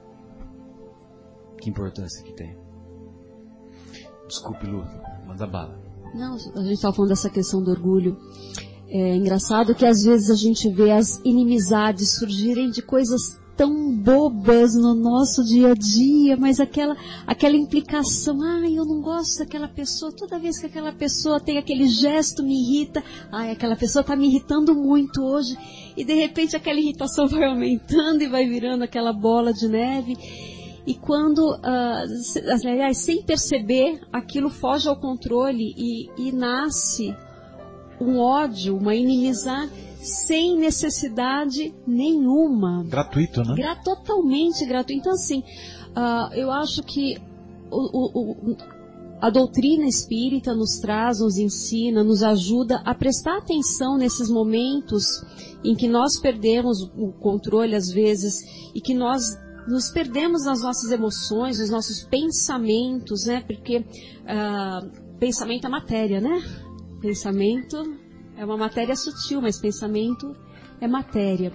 Que importância que tem? Desculpe, Lu, manda bala. Não, a gente estava falando dessa questão do orgulho. É engraçado que às vezes a gente vê as inimizades surgirem de coisas tão bobas no nosso dia a dia, mas aquela, aquela implicação, ai, eu não gosto daquela pessoa, toda vez que aquela pessoa tem aquele gesto me irrita, ai, aquela pessoa está me irritando muito hoje, e de repente aquela irritação vai aumentando e vai virando aquela bola de neve. E quando, uh, aliás, sem perceber, aquilo foge ao controle e, e nasce um ódio, uma inimizade, sem necessidade nenhuma. Gratuito, né? Gra totalmente gratuito. Então, assim, uh, eu acho que o, o, o, a doutrina espírita nos traz, nos ensina, nos ajuda a prestar atenção nesses momentos em que nós perdemos o controle, às vezes, e que nós nos perdemos nas nossas emoções, nos nossos pensamentos, né? Porque uh, pensamento é matéria, né? Pensamento é uma matéria sutil, mas pensamento é matéria.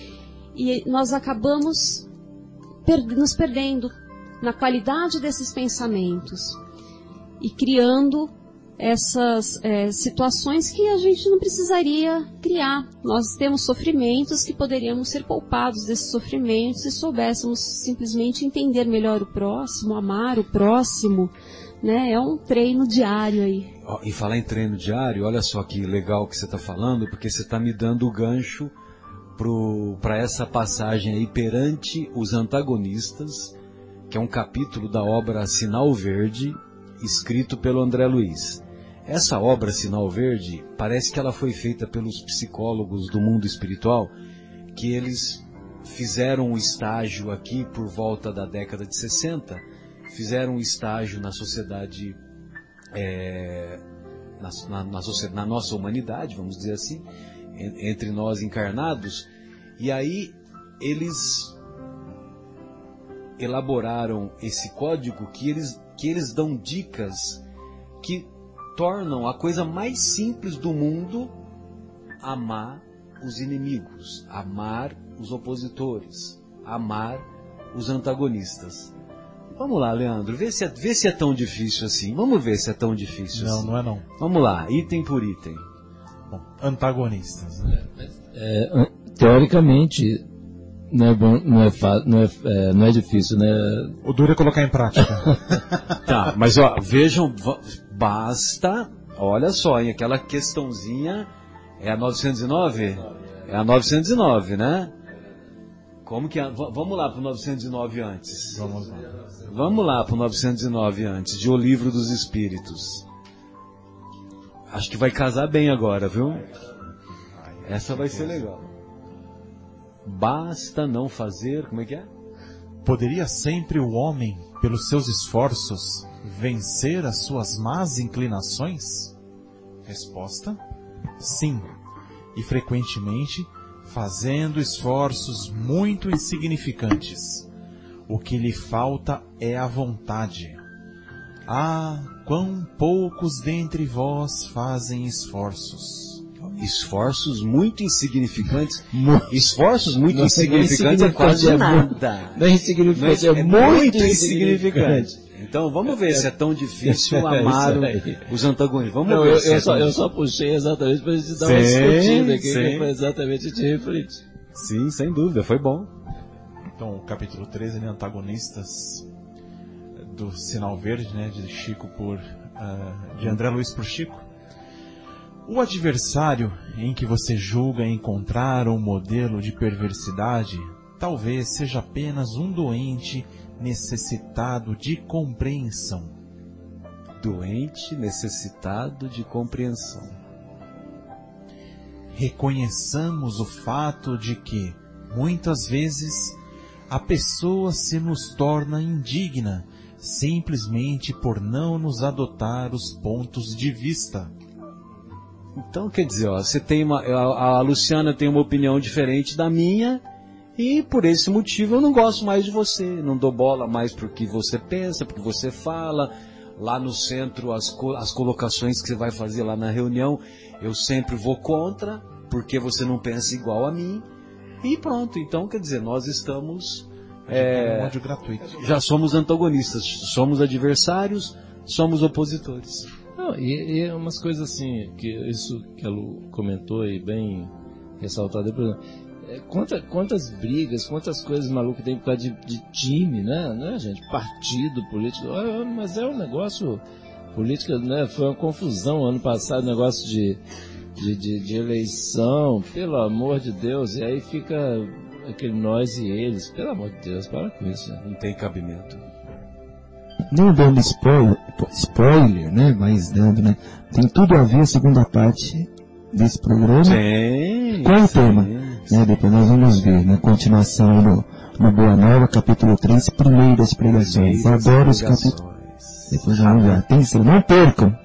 E nós acabamos per nos perdendo na qualidade desses pensamentos e criando essas é, situações que a gente não precisaria criar. Nós temos sofrimentos que poderíamos ser poupados desses sofrimentos se soubéssemos simplesmente entender melhor o próximo, amar o próximo, né? É um treino diário aí. E falar em treino diário, olha só que legal que você está falando, porque você está me dando o gancho para essa passagem aí, perante os antagonistas, que é um capítulo da obra Sinal Verde, escrito pelo André Luiz. Essa obra Sinal Verde, parece que ela foi feita pelos psicólogos do mundo espiritual, que eles fizeram um estágio aqui por volta da década de sessenta, fizeram um estágio na sociedade, é, na, na, na, na nossa humanidade, vamos dizer assim, entre nós encarnados, e aí eles elaboraram esse código que eles, que eles dão dicas que tornam a coisa mais simples do mundo amar os inimigos, amar os opositores, amar os antagonistas. Vamos lá, Leandro, vê se é, vê se é tão difícil assim. Vamos ver se é tão difícil não, assim. Não, não é não. Vamos lá, item por item. Bom, antagonistas. Né? É, teoricamente, Não é bom, não é, fa, não, é, é, não é difícil, né? O duro é colocar em prática. Tá, mas ó, vejam, basta, olha só, hein, aquela questãozinha, é a novecentos e nove? É a novecentos e nove, né? Como que é? V- vamos lá pro novecentos e nove antes. Vamos lá. Vamos lá pro novecentos e nove antes, de O Livro dos Espíritos. Acho que vai casar bem agora, viu? Essa vai ser legal. Basta não fazer, como é que é? Poderia sempre o homem, pelos seus esforços, vencer as suas más inclinações? Resposta: sim. E frequentemente, fazendo esforços muito insignificantes. O que lhe falta é a vontade. Ah, quão poucos dentre vós fazem esforços. Esforços muito insignificantes. Mu- Esforços muito Não, insignificantes é quase é mu- nada. Não é insignificante, Não é, é muito insignificante. Então vamos ver se é tão difícil É amar isso aí. os antagonistas. Vamos Não, ver eu, se é eu, só, tão eu difícil. só puxei exatamente para a gente dar Sim, uma discutida aqui, sim. que foi exatamente de refletir. Sim, sem dúvida, foi bom. Então, o capítulo treze, né, antagonistas do Sinal Verde, né, de Chico por, uh, de André Luiz por Chico. O adversário em que você julga encontrar um modelo de perversidade, talvez seja apenas um doente necessitado de compreensão. Doente necessitado de compreensão. Reconheçamos o fato de que, muitas vezes, a pessoa se nos torna indigna simplesmente por não nos adotar os pontos de vista. Então, quer dizer, ó, você tem uma, a, a Luciana tem uma opinião diferente da minha e por esse motivo eu não gosto mais de você, não dou bola mais pro que você pensa, pro que você fala. Lá no centro, as, co- as colocações que você vai fazer lá na reunião, eu sempre vou contra, porque você não pensa igual a mim. E pronto, então quer dizer, nós estamos... É um É, ódio gratuito. já somos antagonistas, somos adversários, somos opositores. Não, e, e umas coisas assim, que isso que a Lu comentou e bem ressaltado, por exemplo, é, quanta, quantas brigas, quantas coisas malucas tem por causa de, de time, né, né, gente? Partido político, ah, mas é um negócio, política, né? Foi uma confusão ano passado, negócio de, de, de, de eleição, pelo amor de Deus, e aí fica aquele nós e eles, pelo amor de Deus, para com isso. Né? Não tem cabimento. Não dando spoiler, spoiler, né? Mas dando, né? Tem tudo a ver a segunda parte desse programa. Sim, Qual é o sim, tema? sim. Né? Depois nós vamos ver, né? Continuação no, no Boa Nova, capítulo três, primeiras pregações. Primeiras Adoro os pregações. capítulos. Depois vamos ver. Atenção, não percam.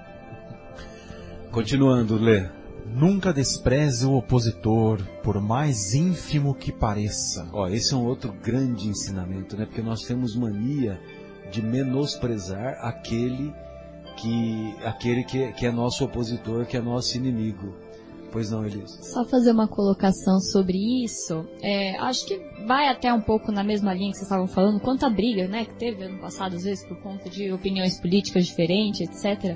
Continuando, Lê. Nunca despreze o opositor, por mais ínfimo que pareça. Ó, esse é um outro grande ensinamento, né? Porque nós temos mania de menosprezar aquele que, aquele que, que é nosso opositor, que é nosso inimigo. Pois não, Elisa? Só fazer uma colocação sobre isso. É, acho que vai até um pouco na mesma linha que vocês estavam falando, quanto a briga, né, que teve ano passado, às vezes, por conta de opiniões políticas diferentes, etcétera.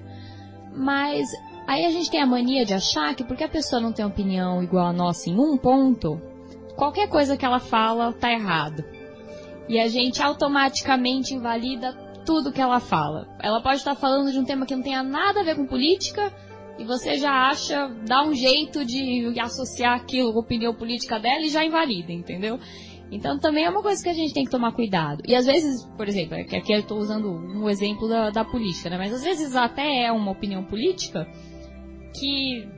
Mas aí a gente tem a mania de achar que porque a pessoa não tem opinião igual a nossa em um ponto, qualquer coisa que ela fala tá errado. E a gente automaticamente invalida tudo que ela fala. Ela pode estar falando de um tema que não tenha nada a ver com política, e você já acha, dá um jeito de associar aquilo com a opinião política dela e já invalida, entendeu? Então também é uma coisa que a gente tem que tomar cuidado. E às vezes, por exemplo, é que aqui eu estou usando um exemplo da, da política, né? Mas às vezes até é uma opinião política que,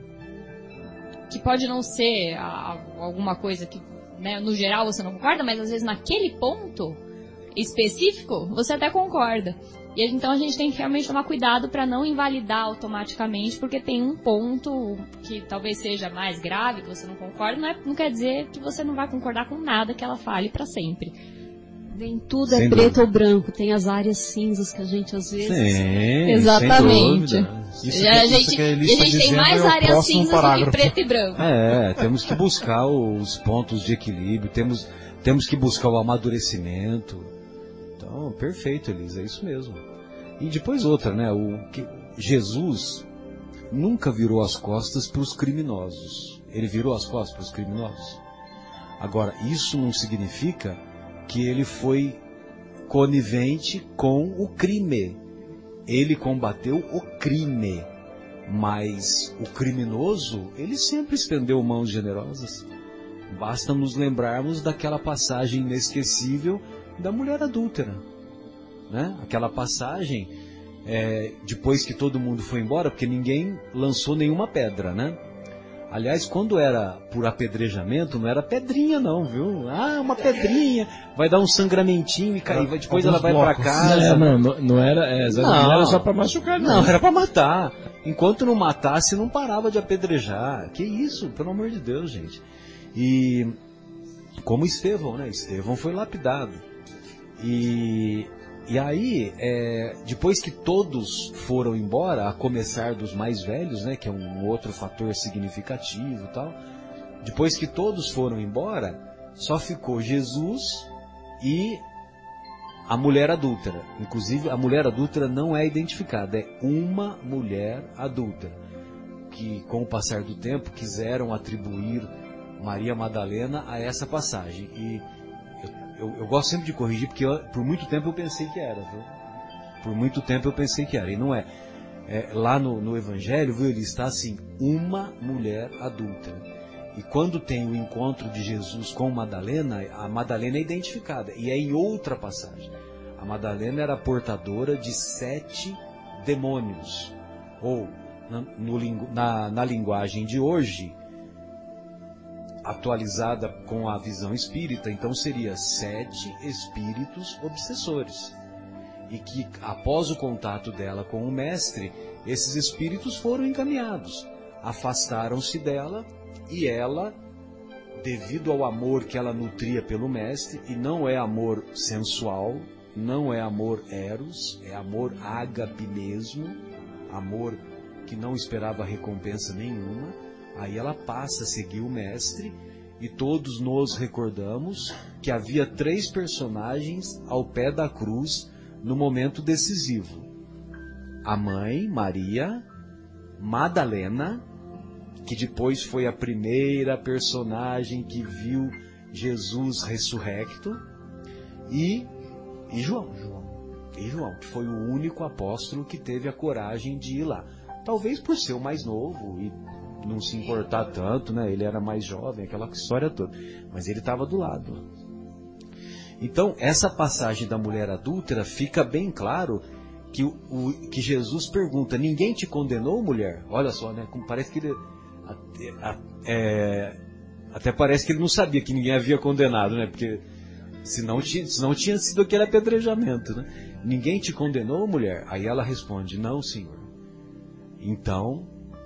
que pode não ser a, alguma coisa que, né, no geral você não concorda, mas às vezes naquele ponto específico você até concorda. E então a gente tem que realmente tomar cuidado para não invalidar automaticamente, porque tem um ponto que talvez seja mais grave, que você não concorda, não, é, não quer dizer que você não vai concordar com nada que ela fale para sempre. Nem tudo Sem é preto dúvida. ou branco, tem as áreas cinzas que a gente às vezes... Sim, Exatamente. sem dúvida. Isso E a que- isso gente, que a e a Elis tá gente tem dizendo mais é o áreas próximo cinzas do que parágrafo. preto e branco. É, temos que buscar os pontos de equilíbrio, temos, temos que buscar o amadurecimento. Então, perfeito, Elisa, é isso mesmo. E depois outra, né? O que, Jesus nunca virou as costas para os criminosos. Ele virou as costas para os criminosos? Agora, isso não significa que ele foi conivente com o crime. Ele combateu o crime, mas o criminoso, ele sempre estendeu mãos generosas. Basta nos lembrarmos daquela passagem inesquecível da mulher adúltera, né? Aquela passagem, é, depois que todo mundo foi embora, porque ninguém lançou nenhuma pedra, né? Aliás, quando era por apedrejamento, não era pedrinha não, viu? Ah, uma pedrinha, vai dar um sangramentinho e cair, depois ela vai para casa. Não, não, não era, é, não, não era só para machucar, não. Não, era para matar. Enquanto não matasse, não parava de apedrejar. Que isso, pelo amor de Deus, gente. E como Estevão, né? Estevão foi lapidado. E... E aí, é, depois que todos foram embora, a começar dos mais velhos, né, que é um outro fator significativo e tal, depois que todos foram embora, só ficou Jesus e a mulher adúltera. Inclusive, a mulher adúltera não é identificada, é uma mulher adúltera, que com o passar do tempo quiseram atribuir Maria Madalena a essa passagem. E Eu, eu gosto sempre de corrigir, porque eu, por muito tempo eu pensei que era, viu? Por muito tempo eu pensei que era, e não é. é lá no, no Evangelho, viu, ele está assim, uma mulher adúltera. E quando tem o encontro de Jesus com Madalena, a Madalena é identificada, e é em outra passagem. A Madalena era portadora de sete demônios, ou, na, no, na, na linguagem de hoje, atualizada com a visão espírita, então seria sete espíritos obsessores. E que após o contato dela com o mestre, esses espíritos foram encaminhados, afastaram-se dela e ela, devido ao amor que ela nutria pelo mestre, e não é amor sensual, não é amor eros, é amor ágape mesmo, amor que não esperava recompensa nenhuma. Aí ela passa a seguir o mestre, e todos nos recordamos que havia três personagens ao pé da cruz no momento decisivo. A mãe, Maria, Madalena, que depois foi a primeira personagem que viu Jesus ressurrecto, e, e João, e João, que foi o único apóstolo que teve a coragem de ir lá. Talvez por ser o mais novo e não se importar tanto, né? Ele era mais jovem, aquela história toda. Mas ele estava do lado. Então, essa passagem da mulher adúltera fica bem claro que, o, o, que Jesus pergunta, ninguém te condenou, mulher? Olha só, né? Como parece que ele... Até, é, até parece que ele não sabia que ninguém havia condenado, né? Porque senão tinha, senão tinha sido aquele apedrejamento, né? Ninguém te condenou, mulher? Aí ela responde, não, Senhor. Então...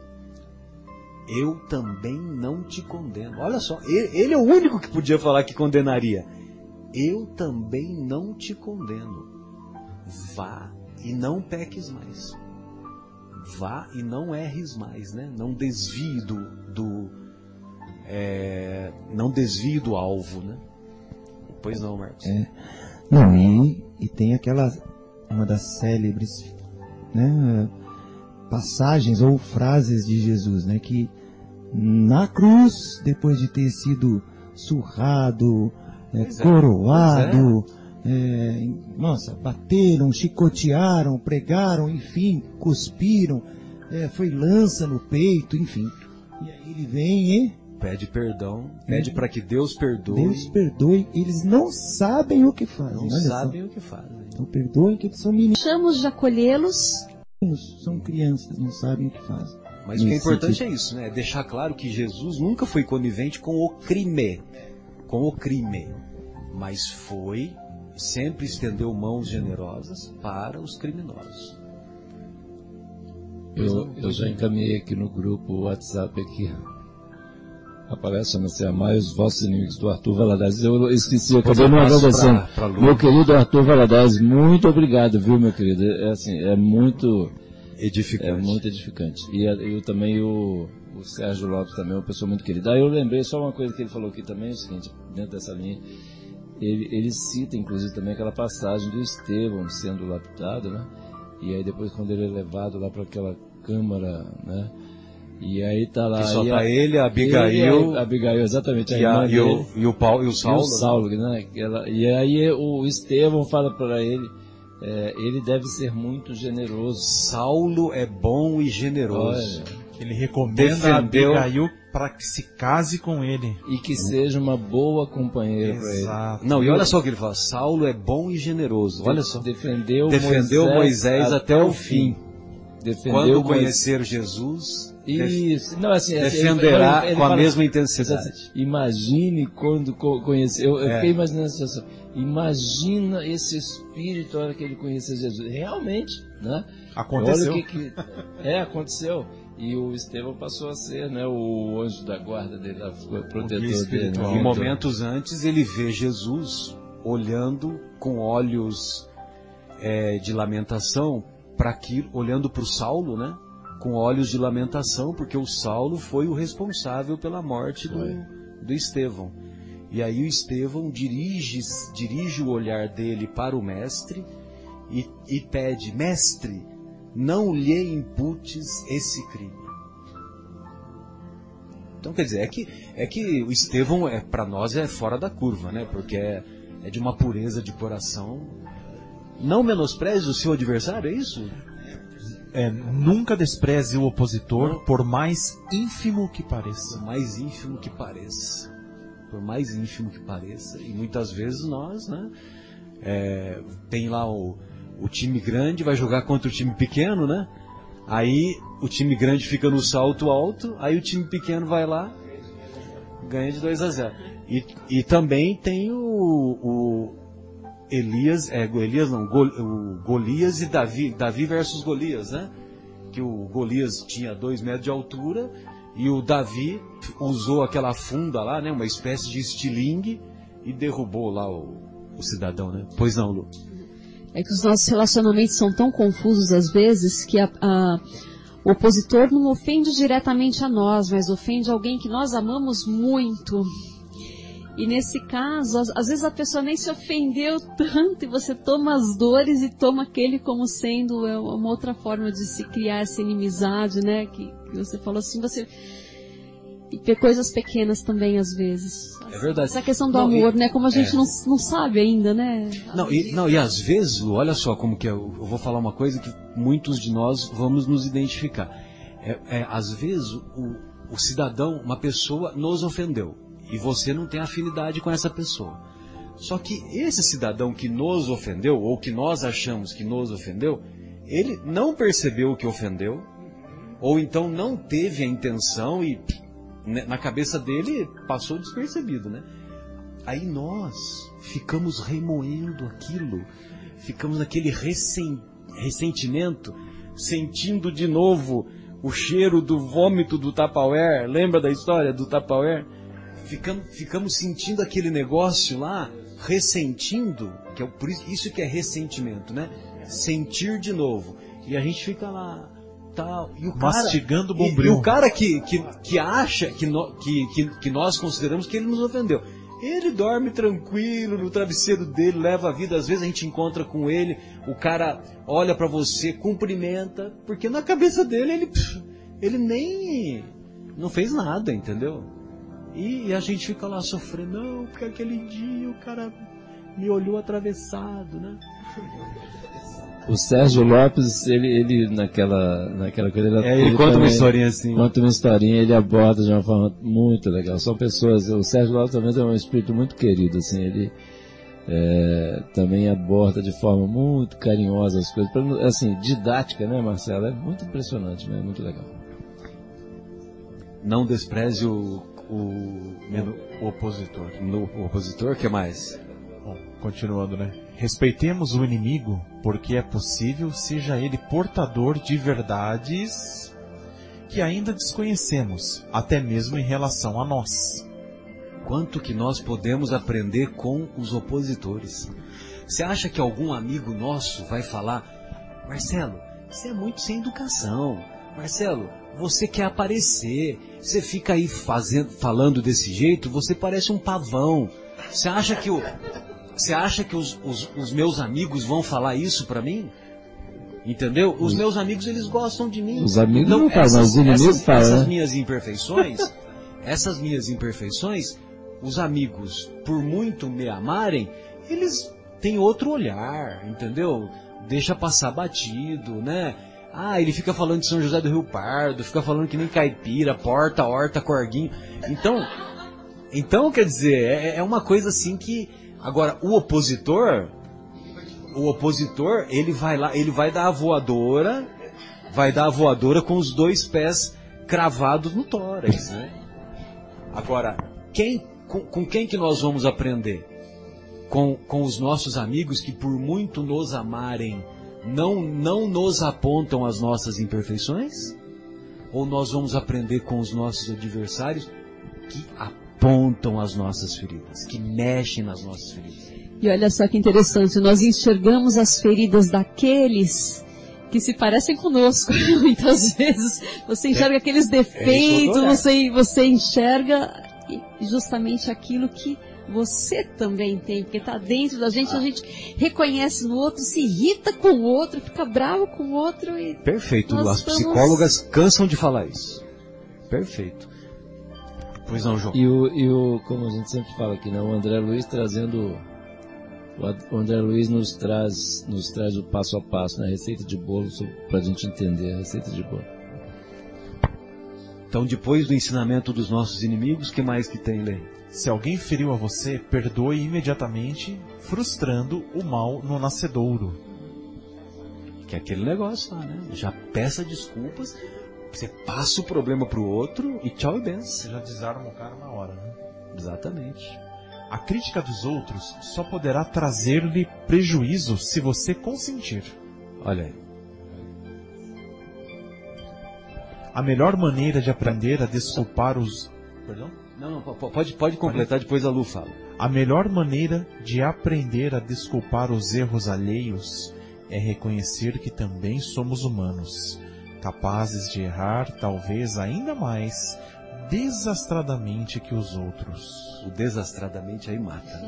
eu também não te condeno. Olha só, ele, ele é o único que podia falar que condenaria. Eu também não te condeno. Vá e não peques mais. Vá e não erres mais, né? Não desvie do, do é, não desvie do alvo, né? Pois não, Marcos. É, não, e, e tem aquela, uma das célebres, né, passagens ou frases de Jesus, né, que na cruz, depois de ter sido surrado, é, coroado, é. É, nossa, bateram, chicotearam, pregaram, enfim, cuspiram, é, foi lança no peito, enfim. E aí ele vem e pede perdão, pede é. para que Deus perdoe. Deus perdoe, eles não sabem o que fazem. Não sabem só. o que fazem. Então perdoem que eles são meninos. Deixamos de acolhê-los. São crianças, não sabem o que fazem. Mas o que é importante sentido. é isso, né? Deixar claro que Jesus nunca foi conivente com o crime, com o crime, mas foi, sempre estendeu mãos generosas para os criminosos. Eu, eu já encaminhei aqui no grupo o WhatsApp aqui. Aparece, não sei, amar os vossos inimigos do Arthur Valadares. Eu esqueci, eu acabei não agradecendo. Meu querido Arthur Valadares, muito obrigado, viu, meu querido? É assim, é muito edificante. É muito edificante. E eu também, o, o Sérgio Lopes também, é uma pessoa muito querida. Aí eu lembrei só uma coisa que ele falou aqui também, é o seguinte, dentro dessa linha, ele, ele cita, inclusive, também aquela passagem do Estevão sendo lapidado, né? E aí depois, quando ele é levado lá para aquela câmara, né? E aí tá lá... Que só e tá a, ele, a Abigail... Ele, a Abigail, exatamente. A e, a, irmã e, o, dele, e o Paulo e o Saulo. E o Saulo, né? Ela, e aí o Estevão fala para ele, é, ele deve ser muito generoso. Saulo é bom e generoso. Olha, ele recomenda Defendeu... a Abigail para que se case com ele. E que seja uma boa companheira para ele. Não, e olha só o que ele fala, Saulo é bom e generoso. Olha só. Defendeu, Defendeu Moisés, Moisés até, até o fim. Defendeu Quando conhecer Moisés... Jesus, Isso. Não, assim, defenderá ele, ele, ele com a fala, mesma intensidade. Assim, imagine quando conhecer. Eu, eu é. fiquei imaginando essa situação. Imagina esse espírito na hora que ele conhecer Jesus. Realmente, né? Aconteceu. Olha o que, que é, aconteceu. E o Estevão passou a ser, né, o anjo da guarda dele, o protetor dele. Né? E momentos antes ele vê Jesus olhando com olhos é, de lamentação para aquilo, olhando para o Saulo, né? Com olhos de lamentação, porque o Saulo foi o responsável pela morte do, do Estevão. E aí o Estevão dirige, dirige o olhar dele para o mestre e, e pede, mestre, não lhe imputes esse crime. Então, quer dizer, é que, é que o Estevão, é, para nós, é fora da curva, né? Porque é, é de uma pureza de coração. Não menospreze o seu adversário, é isso? É, nunca despreze o opositor, não. Por mais ínfimo que pareça. Por mais ínfimo que pareça. Por mais ínfimo que pareça. E muitas vezes nós, né? É, tem lá o... O time grande vai jogar contra o time pequeno, né? Aí o time grande fica no salto alto, aí o time pequeno vai lá, ganha de dois a zero. E, e também tem o, o Elias, é, Elias não, Gol, o Golias e Davi, Davi versus Golias, né? Que o Golias tinha dois metros de altura e o Davi usou aquela funda lá, né? Uma espécie de estilingue e derrubou lá o, o cidadão, né? Pois não, Lu? É que os nossos relacionamentos são tão confusos às vezes que a, a, o opositor não ofende diretamente a nós, mas ofende alguém que nós amamos muito. E nesse caso, às, às vezes a pessoa nem se ofendeu tanto e você toma as dores e toma aquele como sendo uma outra forma de se criar essa inimizade, né? Que, que você falou assim, você... E coisas pequenas também, às vezes. É verdade. Essa questão do não, amor, e, né? Como a gente é. não, não sabe ainda, né? Não e, não, e às vezes, Lu, olha só como que eu, eu vou falar uma coisa que muitos de nós vamos nos identificar. É, é, às vezes, o, o cidadão, uma pessoa, nos ofendeu. E você não tem afinidade com essa pessoa. Só que esse cidadão que nos ofendeu, ou que nós achamos que nos ofendeu, ele não percebeu que ofendeu, ou então não teve a intenção e... na cabeça dele passou despercebido, né? Aí nós ficamos remoendo aquilo, ficamos naquele ressent, ressentimento, sentindo de novo o cheiro do vômito do Tupperware. Lembra da história do Tupperware? Ficamos, ficamos sentindo aquele negócio lá, ressentindo, que é por isso, isso que é ressentimento, né? Sentir de novo. E a gente fica lá... Tal. E o mastigando cara, bombril. E, e o cara que, que, que acha que, no, que, que, que nós consideramos que ele nos ofendeu, ele dorme tranquilo no travesseiro dele, leva a vida. Às vezes a gente encontra com ele, o cara olha pra você, cumprimenta, porque na cabeça dele ele, ele nem não fez nada, entendeu? E, e a gente fica lá sofrendo, não, porque aquele dia o cara me olhou atravessado, né? O Sérgio Lopes, ele, ele naquela, naquela coisa... Ele, é, ele, ele conta também, uma historinha assim. Conta uma historinha, ele aborda de uma forma muito legal. São pessoas... O Sérgio Lopes também é um espírito muito querido, assim, ele é, também aborda de forma muito carinhosa as coisas. Assim, didática, né, Marcelo? É muito impressionante, né? Muito legal. Não despreze o... O, o opositor. No, o opositor, o que mais? Bom, continuando, né? Respeitemos o inimigo, porque é possível seja ele portador de verdades que ainda desconhecemos, até mesmo em relação a nós. Quanto que nós podemos aprender com os opositores? Você acha que algum amigo nosso vai falar, Marcelo, você é muito sem educação, Marcelo, você quer aparecer, você fica aí fazendo, falando desse jeito, você parece um pavão. Você acha que o... Você acha que os, os, os meus amigos vão falar isso para mim? Entendeu? Os meus amigos, eles gostam de mim. Os amigos então, não falam, mas os inimigos essas, falam. essas né? minhas imperfeições, essas minhas imperfeições, os amigos, por muito me amarem, eles têm outro olhar, entendeu? Deixa passar batido, né? Ah, ele fica falando de São José do Rio Pardo, fica falando que nem caipira, porta, horta, corguinho. Então, então quer dizer, é, é uma coisa assim que... Agora, o opositor, o opositor, ele vai lá, ele vai dar a voadora, vai dar a voadora com os dois pés cravados no tórax, né? Agora, quem, com, com quem que nós vamos aprender? Com, com os nossos amigos que por muito nos amarem, não, não nos apontam as nossas imperfeições? Ou nós vamos aprender com os nossos adversários que apontam as nossas feridas, que mexem nas nossas feridas? E olha só que interessante, nós enxergamos as feridas daqueles que se parecem conosco. Muitas vezes você enxerga é, aqueles defeitos, é você, você enxerga justamente aquilo que você também tem, porque está dentro da gente, a gente reconhece no outro, se irrita com o outro, fica bravo com o outro. E perfeito, as estamos... psicólogas cansam de falar isso. Perfeito. Pois não, João. E o, e o, como a gente sempre fala aqui, né, o André Luiz trazendo, o André Luiz nos traz, nos traz o passo a passo, né, receita de bolo, para a gente entender a receita de bolo. Então, depois do ensinamento dos nossos inimigos, o que mais que tem, Lê? Se alguém feriu a você, perdoe imediatamente, frustrando o mal no nascedouro. Que é aquele negócio lá, né? Já peça desculpas, você passa o problema pro outro e tchau e benção. Você já desarma o cara na hora, né? Exatamente. A crítica dos outros só poderá trazer-lhe prejuízo se você consentir. Olha aí. A melhor maneira de aprender a desculpar os... Perdão? Não, não, pode, pode completar, depois a Lu fala. A melhor maneira de aprender a desculpar os erros alheios é reconhecer que também somos humanos, capazes de errar talvez ainda mais desastradamente que os outros. O desastradamente aí mata.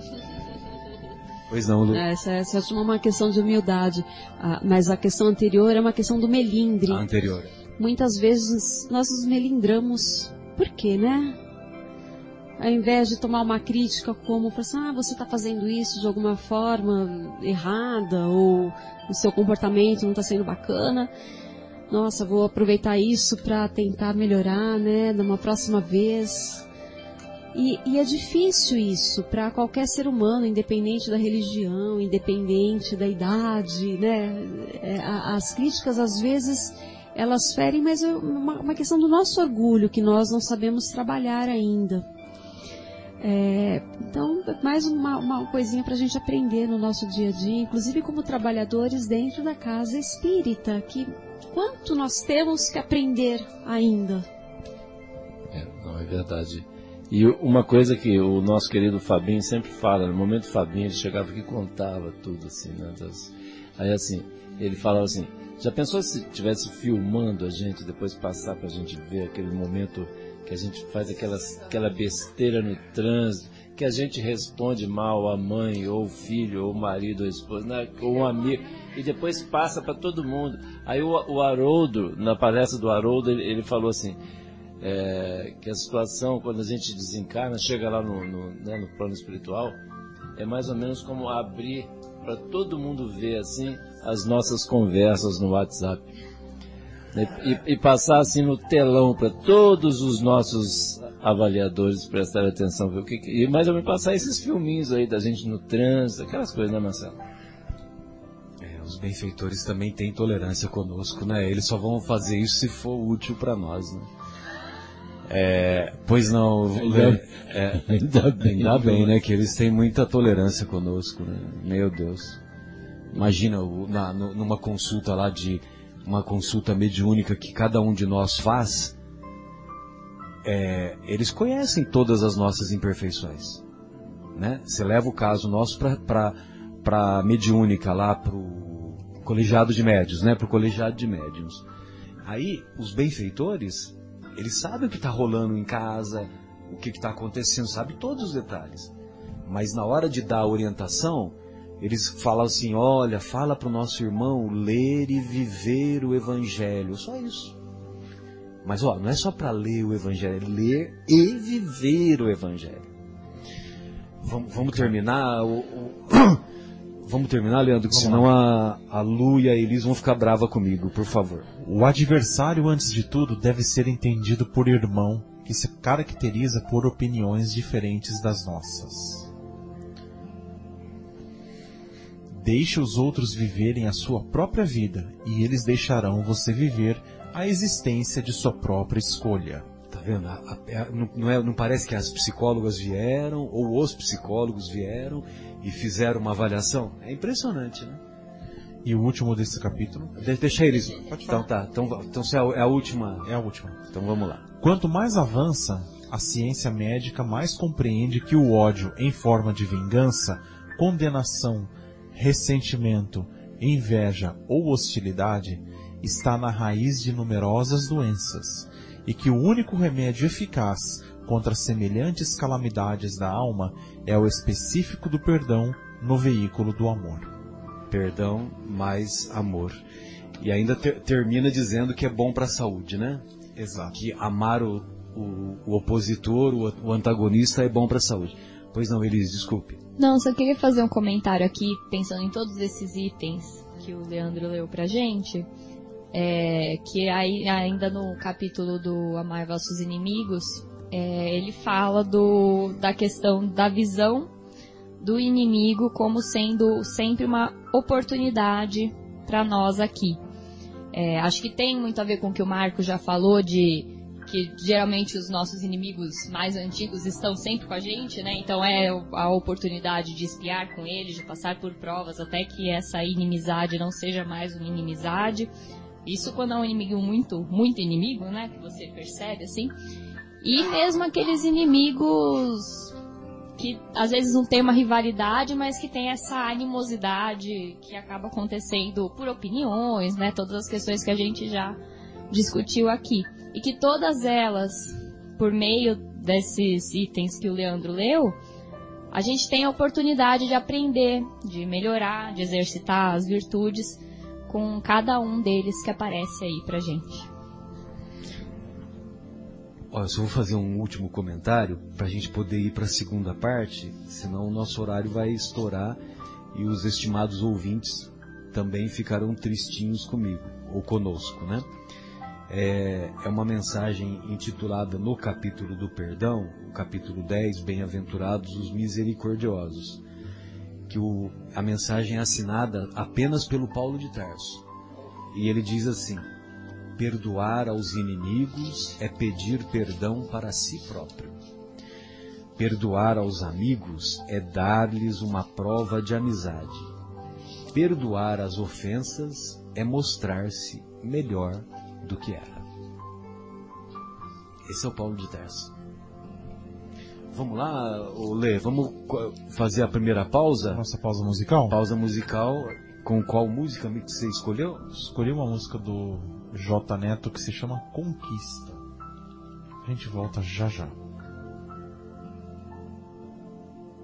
Pois não, Lu. Essa, essa é uma questão de humildade, ah, mas a questão anterior é uma questão do melindre. A anterior. Muitas vezes nós nos melindramos. Por quê, né? Ao invés de tomar uma crítica como, assim, ah, você está fazendo isso de alguma forma errada, ou o seu comportamento não está sendo bacana, nossa, vou aproveitar isso para tentar melhorar, né, numa próxima vez. E, e é difícil isso para qualquer ser humano, independente da religião, independente da idade, né? É, as críticas, às vezes, elas ferem, mas é uma, uma questão do nosso orgulho, que nós não sabemos trabalhar ainda. É, então, mais uma, uma coisinha para a gente aprender no nosso dia a dia, inclusive como trabalhadores dentro da casa espírita, que quanto nós temos que aprender ainda. É, não, é verdade. E uma coisa que o nosso querido Fabinho sempre fala, no momento Fabinho, ele chegava aqui e contava tudo assim, né? Das, aí assim, ele falava assim, já pensou se estivesse filmando a gente, depois passar para a gente ver aquele momento que a gente faz aquelas, aquela besteira no trânsito, que a gente responde mal à mãe, ou o filho, ou o marido, ou a esposa, né, ou um amigo, e depois passa para todo mundo. Aí o, o Haroldo, na palestra do Haroldo, ele, ele falou assim, é, que a situação, quando a gente desencarna, chega lá no, no, né, no plano espiritual, é mais ou menos como abrir para todo mundo ver assim as nossas conversas no WhatsApp. E, e passar assim no telão para todos os nossos avaliadores prestarem atenção. O que, e mais ou menos passar esses filminhos aí da gente no trânsito, aquelas coisas, né, Marcelo? É, os benfeitores também têm tolerância conosco, né? Eles só vão fazer isso se for útil para nós, né? É, pois não, ainda, é, ainda bem, ainda bem, né? Que eles têm muita tolerância conosco, né? Meu Deus. Imagina na, numa consulta lá de uma consulta mediúnica que cada um de nós faz, é, eles conhecem todas as nossas imperfeições, né? Você leva o caso nosso para a mediúnica lá, para o colegiado de médiuns, né? Para o colegiado de médiuns. Aí, os benfeitores, eles sabem o que está rolando em casa, o que está acontecendo, sabe todos os detalhes. Mas na hora de dar a orientação, eles falam assim, olha, fala para o nosso irmão ler e viver o Evangelho, só isso. Mas ó, não é só para ler o Evangelho, é ler e viver o Evangelho. Vamos, vamos terminar, o, o... vamos terminar, Leandro, que senão a, a Lu e a Elis vão ficar bravas comigo, por favor. O adversário, antes de tudo, deve ser entendido por irmão, que se caracteriza por opiniões diferentes das nossas. Deixe os outros viverem a sua própria vida, e eles deixarão você viver a existência de sua própria escolha. Tá vendo? A, a, não, não, é, não parece que as psicólogas vieram, ou os psicólogos vieram e fizeram uma avaliação? É impressionante, né? E o último desse capítulo? De, deixa eles. Então tá, então, então se é a, é a última. É a última. Então vamos lá. Quanto mais avança, a ciência médica mais compreende que o ódio em forma de vingança, condenação, ressentimento, inveja ou hostilidade está na raiz de numerosas doenças, e que o único remédio eficaz contra semelhantes calamidades da alma é o específico do perdão no veículo do amor. Perdão mais amor. E ainda ter, termina dizendo que é bom para a saúde, né? Exato. Que amar o, o, o opositor, o, o antagonista é bom para a saúde. Pois não, Elis, desculpe. Não, só queria fazer um comentário aqui, pensando em todos esses itens que o Leandro leu pra gente, é, que aí, ainda no capítulo do Amar Vossos Inimigos, é, ele fala do, da questão da visão do inimigo como sendo sempre uma oportunidade para nós aqui. É, acho que tem muito a ver com o que o Marco já falou, de que geralmente os nossos inimigos mais antigos estão sempre com a gente, né? Então é a oportunidade de espiar com eles, de passar por provas até que essa inimizade não seja mais uma inimizade. Isso quando é um inimigo muito, muito inimigo, né? Que você percebe assim. E mesmo aqueles inimigos que às vezes não tem uma rivalidade, mas que tem essa animosidade que acaba acontecendo por opiniões, né? Todas as questões que a gente já discutiu aqui. E que todas elas, por meio desses itens que o Leandro leu, a gente tem a oportunidade de aprender, de melhorar, de exercitar as virtudes com cada um deles que aparece aí pra gente. Olha, eu só vou fazer um último comentário para a gente poder ir para a segunda parte, senão o nosso horário vai estourar e os estimados ouvintes também ficarão tristinhos comigo, ou conosco, né? É, é uma mensagem intitulada no capítulo do perdão, o capítulo dez, Bem-aventurados os misericordiosos, que o, a mensagem é assinada apenas pelo Paulo de Tarso. E ele diz assim: perdoar aos inimigos é pedir perdão para si próprio. Perdoar aos amigos é dar-lhes uma prova de amizade. Perdoar as ofensas é mostrar-se melhor do que era. Esse é o Paulo de Tarso. Vamos lá, Lê, vamos fazer a primeira pausa? Nossa pausa musical? Pausa musical. Com qual música que você escolheu? Escolhi uma música do J Neto que se chama Conquista. A gente volta já já.